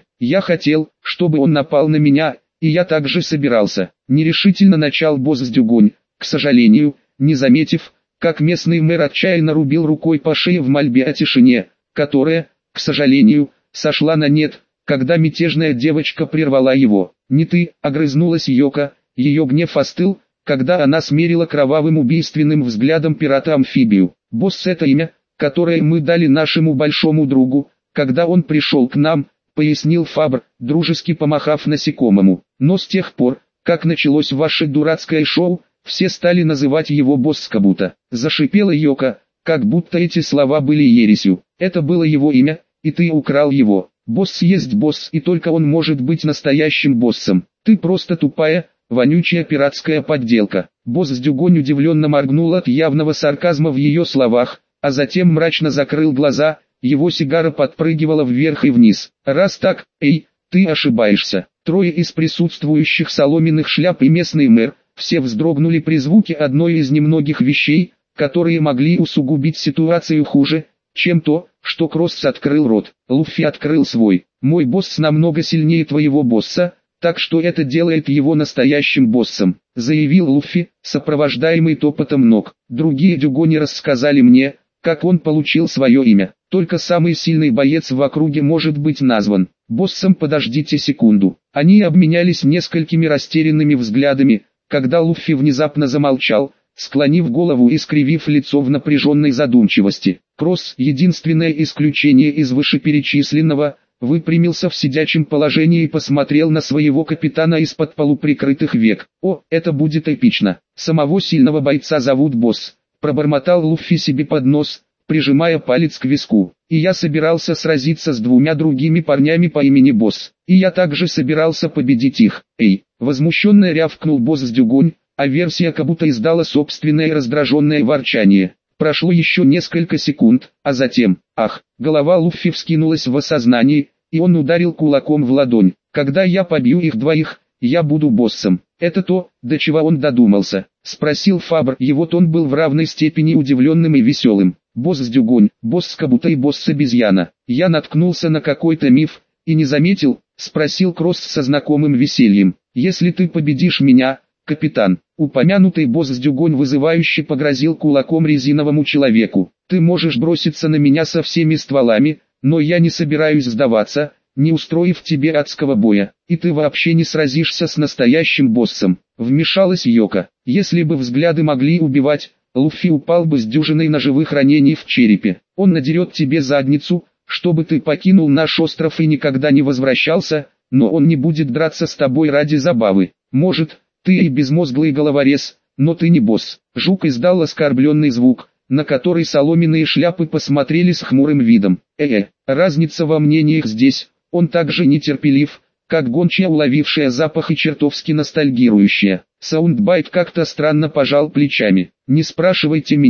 [SPEAKER 1] Я хотел, чтобы он напал на меня, и я также собирался. Нерешительно начал босс Дюгонь, к сожалению, не заметив, как местный мэр отчаянно рубил рукой по шее в мольбе о тишине, которая, к сожалению, сошла на нет, когда мятежная девочка прервала его. «Не ты», — огрызнулась Йока, ее гнев остыл, когда она смерила кровавым убийственным взглядом пирата-амфибию. «Босс — это имя, которое мы дали нашему большому другу, когда он пришел к нам», — пояснил Фабр, дружески помахав насекомому. «Но с тех пор, как началось ваше дурацкое шоу, все стали называть его босс-кабута». Зашипела Йока, как будто эти слова были ересью. «Это было его имя, и ты украл его. Босс есть босс, и только он может быть настоящим боссом. Ты просто тупая, вонючая пиратская подделка». Босс Дюгонь удивленно моргнул от явного сарказма в ее словах, а затем мрачно закрыл глаза, его сигара подпрыгивала вверх и вниз. «Раз так, ты ошибаешься». Трое из присутствующих соломенных шляп и местный мэр, все вздрогнули при звуке одной из немногих вещей, которые могли усугубить ситуацию хуже, чем то, что Кросс открыл рот. Луффи открыл свой. «Мой босс намного сильнее твоего босса, так что это делает его настоящим боссом», заявил Луффи, сопровождаемый топотом ног. «Другие дюгони рассказали мне, как он получил свое имя. Только самый сильный боец в округе может быть назван боссом». «Подождите секунду». Они обменялись несколькими растерянными взглядами, когда Луффи внезапно замолчал, склонив голову и скривив лицо в напряженной задумчивости. Кросс, единственное исключение из вышеперечисленного, выпрямился в сидячем положении и посмотрел на своего капитана из-под полуприкрытых век. «О, это будет эпично. Самого сильного бойца зовут босс», пробормотал Луффи себе под нос, прижимая палец к виску. «И я собирался сразиться с двумя другими парнями по имени Босс. И я также собирался победить их». Возмущенно рявкнул босс Дюгонь, а версия кабута издала собственное раздраженное ворчание. Прошло еще несколько секунд, а затем, голова Луффи вскинулась в осознании, и он ударил кулаком в ладонь. «Когда я побью их двоих, я буду боссом». «Это то, до чего он додумался?» — спросил Фабр. Его тон был в равной степени удивленным и веселым. «Босс Дюгонь, босс кабута и босс обезьяна. Я наткнулся на какой-то миф, и не заметил?» — спросил Кросс со знакомым весельем. «Если ты победишь меня, капитан», упомянутый босс Дюгонь вызывающе погрозил кулаком резиновому человеку. «Ты можешь броситься на меня со всеми стволами, но я не собираюсь сдаваться, не устроив тебе адского боя, и ты вообще не сразишься с настоящим боссом». Вмешалась Йока. Если бы взгляды могли убивать, Луффи упал бы с дюжиной ножевых ранений в черепе. «Он надерет тебе задницу, чтобы ты покинул наш остров и никогда не возвращался, но он не будет драться с тобой ради забавы. Может, ты и безмозглый головорез, но ты не босс». Жук издал оскорбленный звук, на который соломенные шляпы посмотрели с хмурым видом. Разница во мнениях здесь. Он так же нетерпелив, как гончая, уловившая запах, и чертовски ностальгирующая. Саундбайт как-то странно пожал плечами. «Не спрашивайте меня,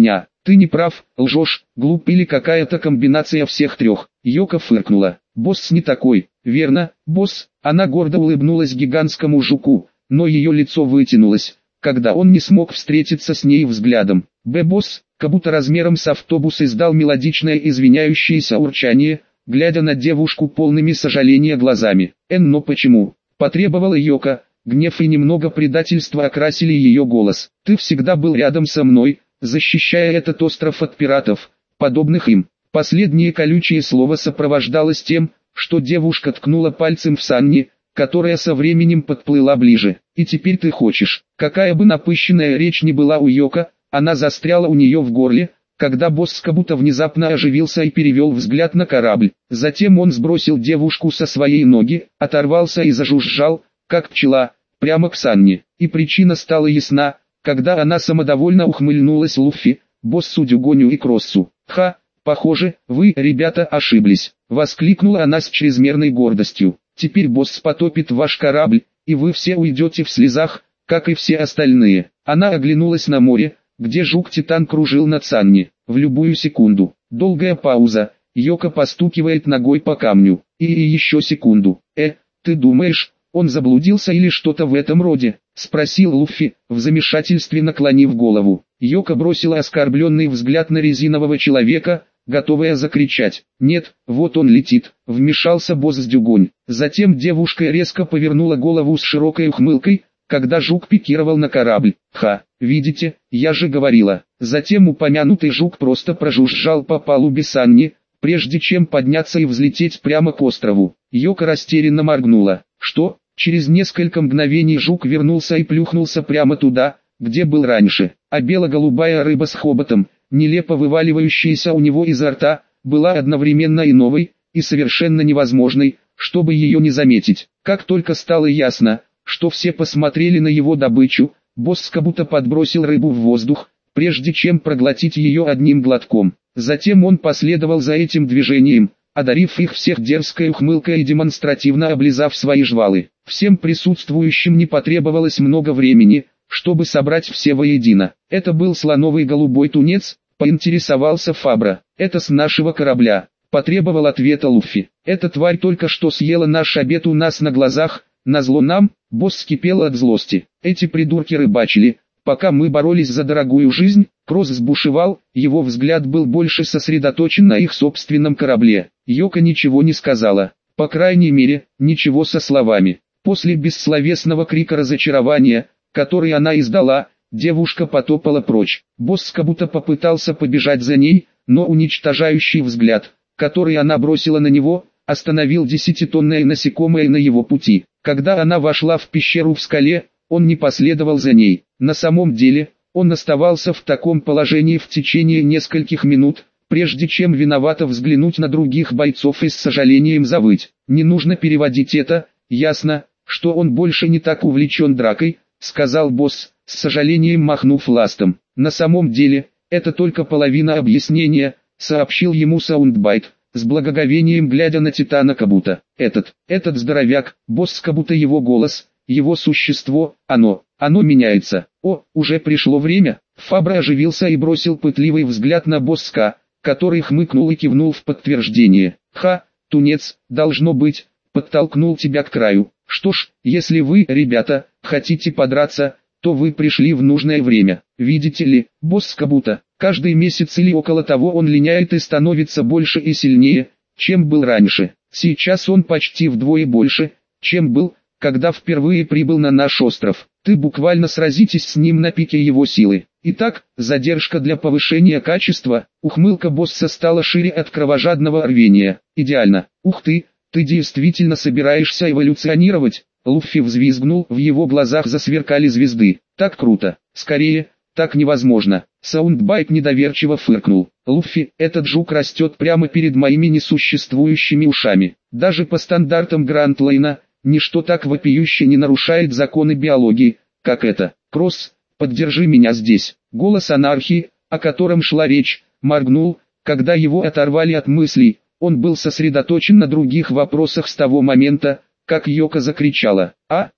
[SPEAKER 1] Ты не прав, лжешь, глуп или какая-то комбинация всех трех. Йока фыркнула. Босс не такой, верно, босс? Она гордо улыбнулась гигантскому жуку, но ее лицо вытянулось, когда он не смог встретиться с ней взглядом. Босс, как будто размером с автобус, издал мелодичное извиняющееся урчание, глядя на девушку полными сожаления глазами. Но почему? Потребовала Йока. Гнев и немного предательства окрасили ее голос. Ты всегда был рядом со мной, защищая этот остров от пиратов, подобных им. Последнее колючее слово сопровождалось тем, что девушка ткнула пальцем в Санни, которая со временем подплыла ближе. И теперь ты хочешь. Какая бы напыщенная речь ни была у Йока, она застряла у нее в горле, когда босс как будто внезапно оживился и перевел взгляд на корабль. Затем он сбросил девушку со своей ноги, оторвался и зажужжал, как пчела, прямо к Санни. И причина стала ясна, когда она самодовольно ухмыльнулась Луффи, боссу Дюгоню и Кроссу. «Ха, похоже, вы, ребята, ошиблись», — воскликнула она с чрезмерной гордостью. «Теперь босс потопит ваш корабль, и вы все уйдете в слезах, как и все остальные». Она оглянулась на море, где жук-титан кружил над Санни. В любую секунду. Долгая пауза. Йока постукивает ногой по камню. И еще секунду. Ты думаешь, он заблудился или что-то в этом роде? Спросил Луффи, в замешательстве наклонив голову. Йока бросила оскорбленный взгляд на резинового человека, готовая закричать. «Нет, вот он летит», — вмешался босс Дюгонь. Затем девушка резко повернула голову с широкой ухмылкой, когда жук пикировал на корабль. «Ха, видите, я же говорила». Затем упомянутый жук просто прожужжал по палубе Санни, прежде чем подняться и взлететь прямо к острову. Йока растерянно моргнула. «Что?» Через несколько мгновений жук вернулся и плюхнулся прямо туда, где был раньше. А бело-голубая рыба с хоботом, нелепо вываливающаяся у него изо рта, была одновременно и новой, и совершенно невозможной, чтобы ее не заметить. Как только стало ясно, что все посмотрели на его добычу, босс как будто подбросил рыбу в воздух, прежде чем проглотить ее одним глотком. Затем он последовал за этим движением, одарив их всех дерзкой ухмылкой и демонстративно облизав свои жвалы. Всем присутствующим не потребовалось много времени, чтобы собрать все воедино. «Это был слоновый голубой тунец?» — поинтересовался Фабра. «Это с нашего корабля», — потребовал ответа Луффи. «Эта тварь только что съела наш обед у нас на глазах, назло нам». Босс кипел от злости. «Эти придурки рыбачили, пока мы боролись за дорогую жизнь». Кросс сбушевал, его взгляд был больше сосредоточен на их собственном корабле. Йока ничего не сказала, по крайней мере, ничего со словами. После бессловесного крика разочарования, который она издала, девушка потопала прочь. Босс как будто попытался побежать за ней, но уничтожающий взгляд, который она бросила на него, остановил 10-тонное насекомое на его пути. Когда она вошла в пещеру в скале, он не последовал за ней. На самом деле, он оставался в таком положении в течение нескольких минут, прежде чем виновато взглянуть на других бойцов и с сожалением завыть. «Не нужно переводить это, ясно, что он больше не так увлечен дракой», — сказал босс, с сожалением махнув ластом. «На самом деле, это только половина объяснения», — сообщил ему Саундбайт, с благоговением глядя на Титана, как будто этот здоровяк, босс, как будто его голос, его существо, оно меняется. «О, уже пришло время». Фабра оживился и бросил пытливый взгляд на босска, который хмыкнул и кивнул в подтверждение. «Ха, тунец, должно быть, подтолкнул тебя к краю. Что ж, если вы, ребята, хотите подраться, то вы пришли в нужное время. Видите ли, босс как будто каждый месяц или около того он линяет и становится больше и сильнее, чем был раньше. Сейчас он почти вдвое больше, чем был, когда впервые прибыл на наш остров. Ты буквально сразитесь с ним на пике его силы. Итак, задержка для повышения качества». Ухмылка босса стала шире от кровожадного рвения. «Идеально. Ух ты действительно собираешься эволюционировать?» Луффи взвизгнул, в его глазах засверкали звезды. «Так круто. Скорее, так невозможно». Саундбайт недоверчиво фыркнул. «Луффи, этот жук растет прямо перед моими несуществующими ушами. Даже по стандартам Грантлейна, ничто так вопиюще не нарушает законы биологии, как это. Кросс, поддержи меня здесь». Голос анархии, о котором шла речь, моргнул, когда его оторвали от мыслей. Он был сосредоточен на других вопросах с того момента, как Йока закричала.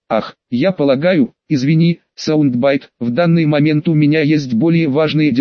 [SPEAKER 1] Я полагаю, извини, Саундбайт, в данный момент у меня есть более важные дела»,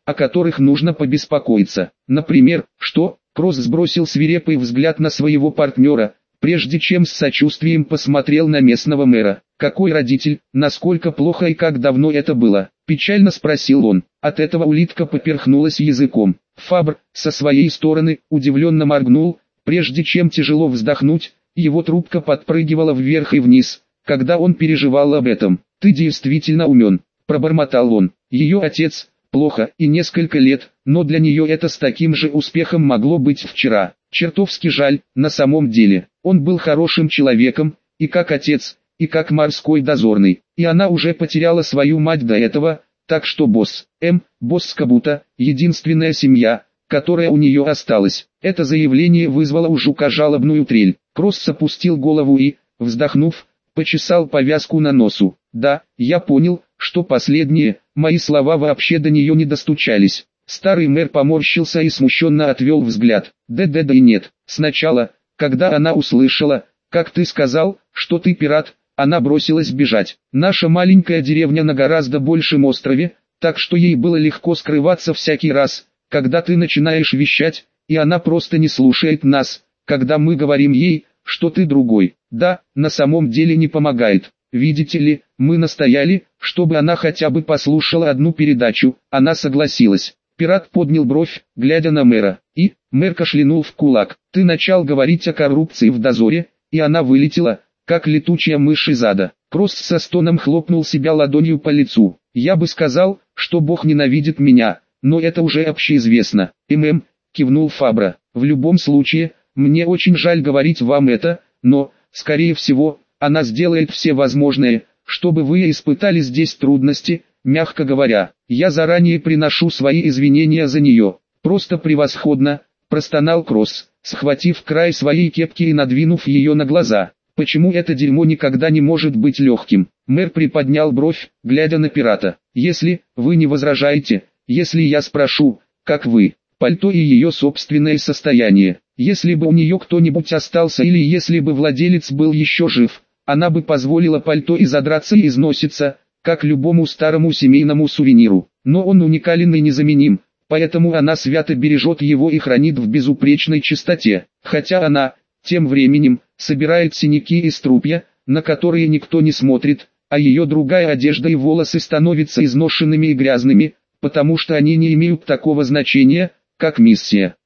[SPEAKER 1] о которых нужно побеспокоиться. Например, что? Кросс сбросил свирепый взгляд на своего партнера, прежде чем с сочувствием посмотрел на местного мэра. «Какой родитель? Насколько плохо и как давно это было?» – печально спросил он. От этого улитка поперхнулась языком. Фабр, со своей стороны, удивленно моргнул, прежде чем тяжело вздохнуть, его трубка подпрыгивала вверх и вниз, когда он переживал об этом. «Ты действительно умен», – пробормотал он. Ее отец, плохо и несколько лет, но для нее это с таким же успехом могло быть вчера. Чертовски жаль, на самом деле. Он был хорошим человеком, и как отец, и как морской дозорный, и она уже потеряла свою мать до этого, так что босс Скабута, единственная семья, которая у нее осталась. Это заявление вызвало у жука жалобную трель. Кросс опустил голову и, вздохнув, почесал повязку на носу. Да, я понял, что последние, мои слова вообще до нее не достучались. Старый мэр поморщился и смущенно отвел взгляд. Да и нет. Сначала, когда она услышала, как ты сказал, что ты пират, она бросилась бежать. Наша маленькая деревня на гораздо большем острове, так что ей было легко скрываться всякий раз, когда ты начинаешь вещать, и она просто не слушает нас, когда мы говорим ей, что ты другой. Да, на самом деле не помогает. Видите ли, мы настояли, чтобы она хотя бы послушала одну передачу, она согласилась. Пират поднял бровь, глядя на мэра, и, мэр кашлянул в кулак. Ты начал говорить о коррупции в дозоре, и она вылетела, как летучая мышь из ада. Кросс со стоном хлопнул себя ладонью по лицу. Я бы сказал, что Бог ненавидит меня, но это уже общеизвестно. Кивнул Фабра. В любом случае, мне очень жаль говорить вам это, но, скорее всего, она сделает все возможное, чтобы вы испытали здесь трудности, мягко говоря. Я заранее приношу свои извинения за нее. Просто превосходно, простонал Кросс, схватив край своей кепки и надвинув ее на глаза. Почему это дерьмо никогда не может быть легким? Мэр приподнял бровь, глядя на пирата. Если вы не возражаете, если я спрошу, как вы, пальто и ее собственное состояние. Если бы у нее кто-нибудь остался или если бы владелец был еще жив, она бы позволила пальто и задраться и износиться, как любому старому семейному сувениру. Но он уникален и незаменим, поэтому она свято бережет его и хранит в безупречной чистоте. Хотя она, тем временем, собирает синяки из трупья, на которые никто не смотрит, а ее другая одежда и волосы становятся изношенными и грязными, потому что они не имеют такого значения, как миссия.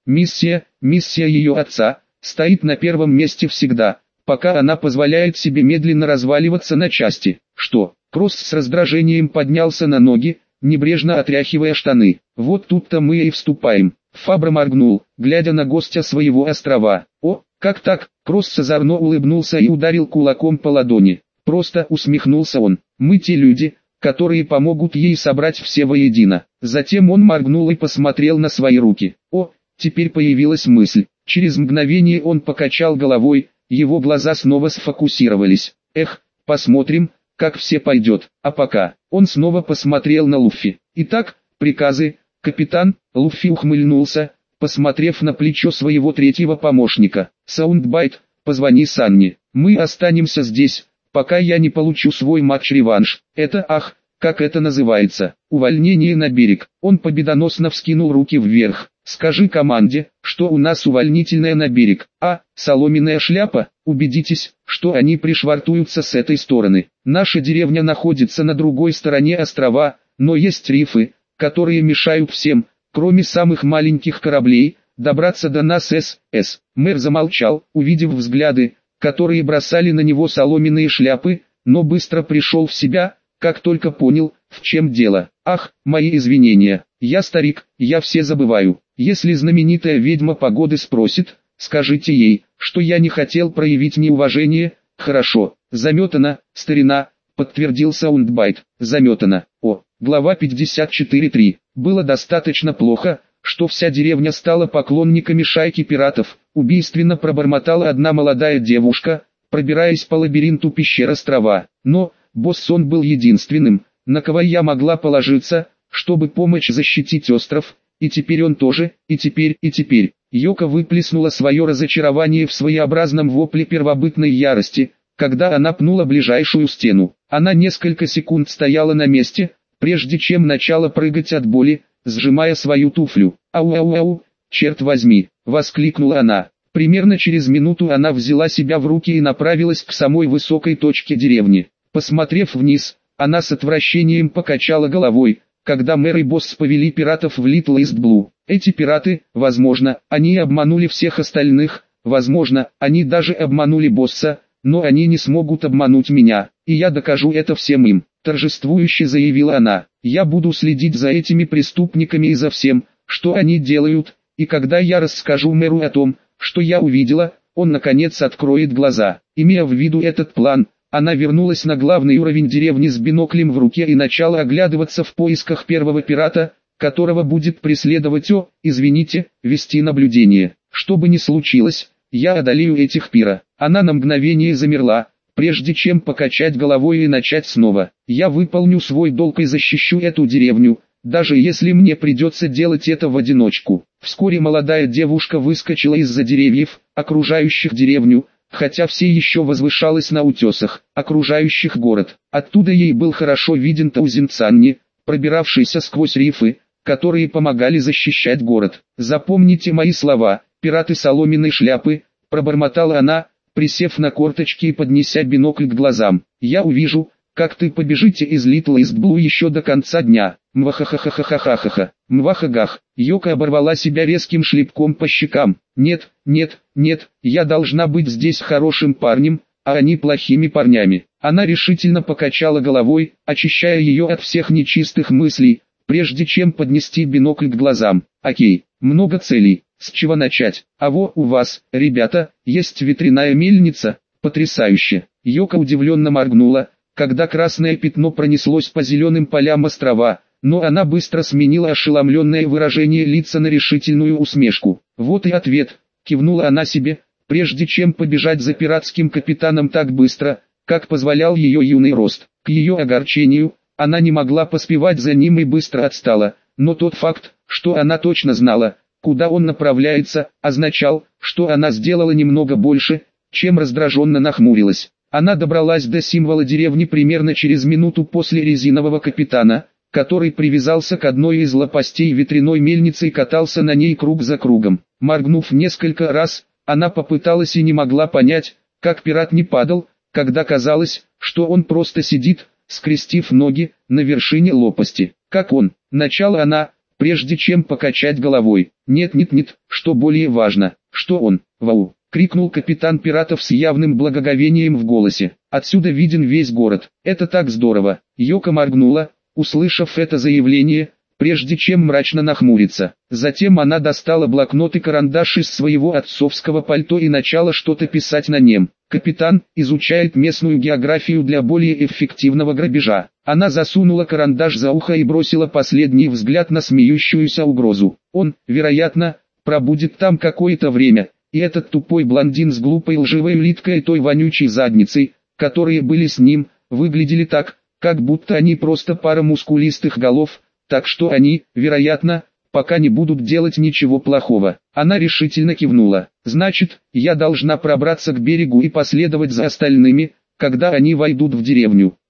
[SPEAKER 1] Миссия ее отца, стоит на первом месте всегда, пока она позволяет себе медленно разваливаться на части. Что? Кросс с раздражением поднялся на ноги, небрежно отряхивая штаны. Вот тут-то мы и вступаем. Фабра моргнул, глядя на гостя своего острова. О, как так? Кросс озорно улыбнулся и ударил кулаком по ладони. Просто усмехнулся он. Мы те люди, которые помогут ей собрать все воедино. Затем он моргнул и посмотрел на свои руки. О, теперь появилась мысль. Через мгновение он покачал головой, его глаза снова сфокусировались. Эх, посмотрим, как все пойдет. А пока, он снова посмотрел на Луффи. Итак, приказы, капитан. Луффи ухмыльнулся, посмотрев на плечо своего третьего помощника. Саундбайт, позвони Санни. Мы останемся здесь, пока я не получу свой матч-реванш. Это как это называется? Увольнение на берег. Он победоносно вскинул руки вверх. Скажи команде, что у нас увольнительная на берег. Соломенная шляпа. Убедитесь, что они пришвартуются с этой стороны. Наша деревня находится на другой стороне острова, но есть рифы, которые мешают всем, кроме самых маленьких кораблей, добраться до нас. Мэр замолчал, увидев взгляды, которые бросали на него соломенные шляпы, но быстро пришел в себя, как только понял, в чем дело. Мои извинения, я старик, я все забываю. Если знаменитая ведьма погоды спросит, скажите ей, что я не хотел проявить неуважение. Хорошо, заметано, старина, подтвердил Саундбайт. Заметано. Глава 54.3. Было достаточно плохо, что вся деревня стала поклонниками шайки пиратов. Убийственно пробормотала одна молодая девушка, пробираясь по лабиринту пещер острова. Но, босс, он был единственным, на кого я могла положиться, чтобы помочь защитить остров, и теперь он тоже, и теперь. Йока выплеснула свое разочарование в своеобразном вопле первобытной ярости, когда она пнула ближайшую стену. Она несколько секунд стояла на месте, прежде чем начала прыгать от боли, сжимая свою туфлю. «Ау-ау-ау, черт возьми!» — воскликнула она. Примерно через минуту она взяла себя в руки и направилась к самой высокой точке деревни. Посмотрев вниз, она с отвращением покачала головой, когда мэр и босс повели пиратов в Литл Ист Блу. Эти пираты, возможно, они обманули всех остальных, возможно, они даже обманули босса, но они не смогут обмануть меня, и я докажу это всем им, торжествующе заявила она. Я буду следить за этими преступниками и за всем, что они делают, и когда я расскажу мэру о том, что я увидела, он наконец откроет глаза. Имея в виду этот план, она вернулась на главный уровень деревни с биноклем в руке и начала оглядываться в поисках первого пирата, которого будет преследовать вести наблюдение. Что бы ни случилось, я одолею этих пира. Она на мгновение замерла, прежде чем покачать головой и начать снова. Я выполню свой долг и защищу эту деревню, даже если мне придется делать это в одиночку. Вскоре молодая девушка выскочила из-за деревьев, окружающих деревню, хотя все еще возвышалась на утесах, окружающих город. Оттуда ей был хорошо виден Таузенцанни, пробиравшийся сквозь рифы, которые помогали защищать город. «Запомните мои слова, пираты соломенной шляпы», — пробормотала она, присев на корточки и поднеся бинокль к глазам. «Я увижу, как ты побежите из Литл Ист Блу еще до конца дня». Мвахахахахахахаха. Мвахагах. Йока оборвала себя резким шлепком по щекам. «Нет, нет, нет, я должна быть здесь хорошим парнем, а они плохими парнями». Она решительно покачала головой, очищая ее от всех нечистых мыслей, прежде чем поднести бинокль к глазам. «Окей, много целей. С чего начать? А во, у вас, ребята, есть ветряная мельница? Потрясающе!» Йока удивленно моргнула, когда красное пятно пронеслось по зеленым полям острова, но она быстро сменила ошеломленное выражение лица на решительную усмешку. «Вот и ответ», — кивнула она себе, прежде чем побежать за пиратским капитаном так быстро, как позволял ее юный рост. К ее огорчению, она не могла поспевать за ним и быстро отстала, но тот факт, что она точно знала, куда он направляется, означал, что она сделала немного больше, чем раздраженно нахмурилась. Она добралась до символа деревни примерно через минуту после резинового капитана, который привязался к одной из лопастей ветряной мельницы и катался на ней круг за кругом. Моргнув несколько раз, она попыталась и не могла понять, как пират не падал, когда казалось, что он просто сидит, скрестив ноги, на вершине лопасти. «Как он?» — начала она, прежде чем покачать головой. «Нет-нет-нет, что более важно, что он?» «Вау!» — крикнул капитан пиратов с явным благоговением в голосе. «Отсюда виден весь город. Это так здорово!» Йока моргнула, услышав это заявление, прежде чем мрачно нахмуриться. Затем она достала блокнот и карандаш из своего отцовского пальто и начала что-то писать на нем. «Капитан изучает местную географию для более эффективного грабежа». Она засунула карандаш за ухо и бросила последний взгляд на смеющуюся угрозу. «Он, вероятно, пробудет там какое-то время, и этот тупой блондин с глупой лживой улиткой и той вонючей задницей, которые были с ним, выглядели так, как будто они просто пара мускулистых голов, так что они, вероятно, пока не будут делать ничего плохого». Она решительно кивнула. «Значит, я должна пробраться к берегу и последовать за остальными, когда они войдут в деревню».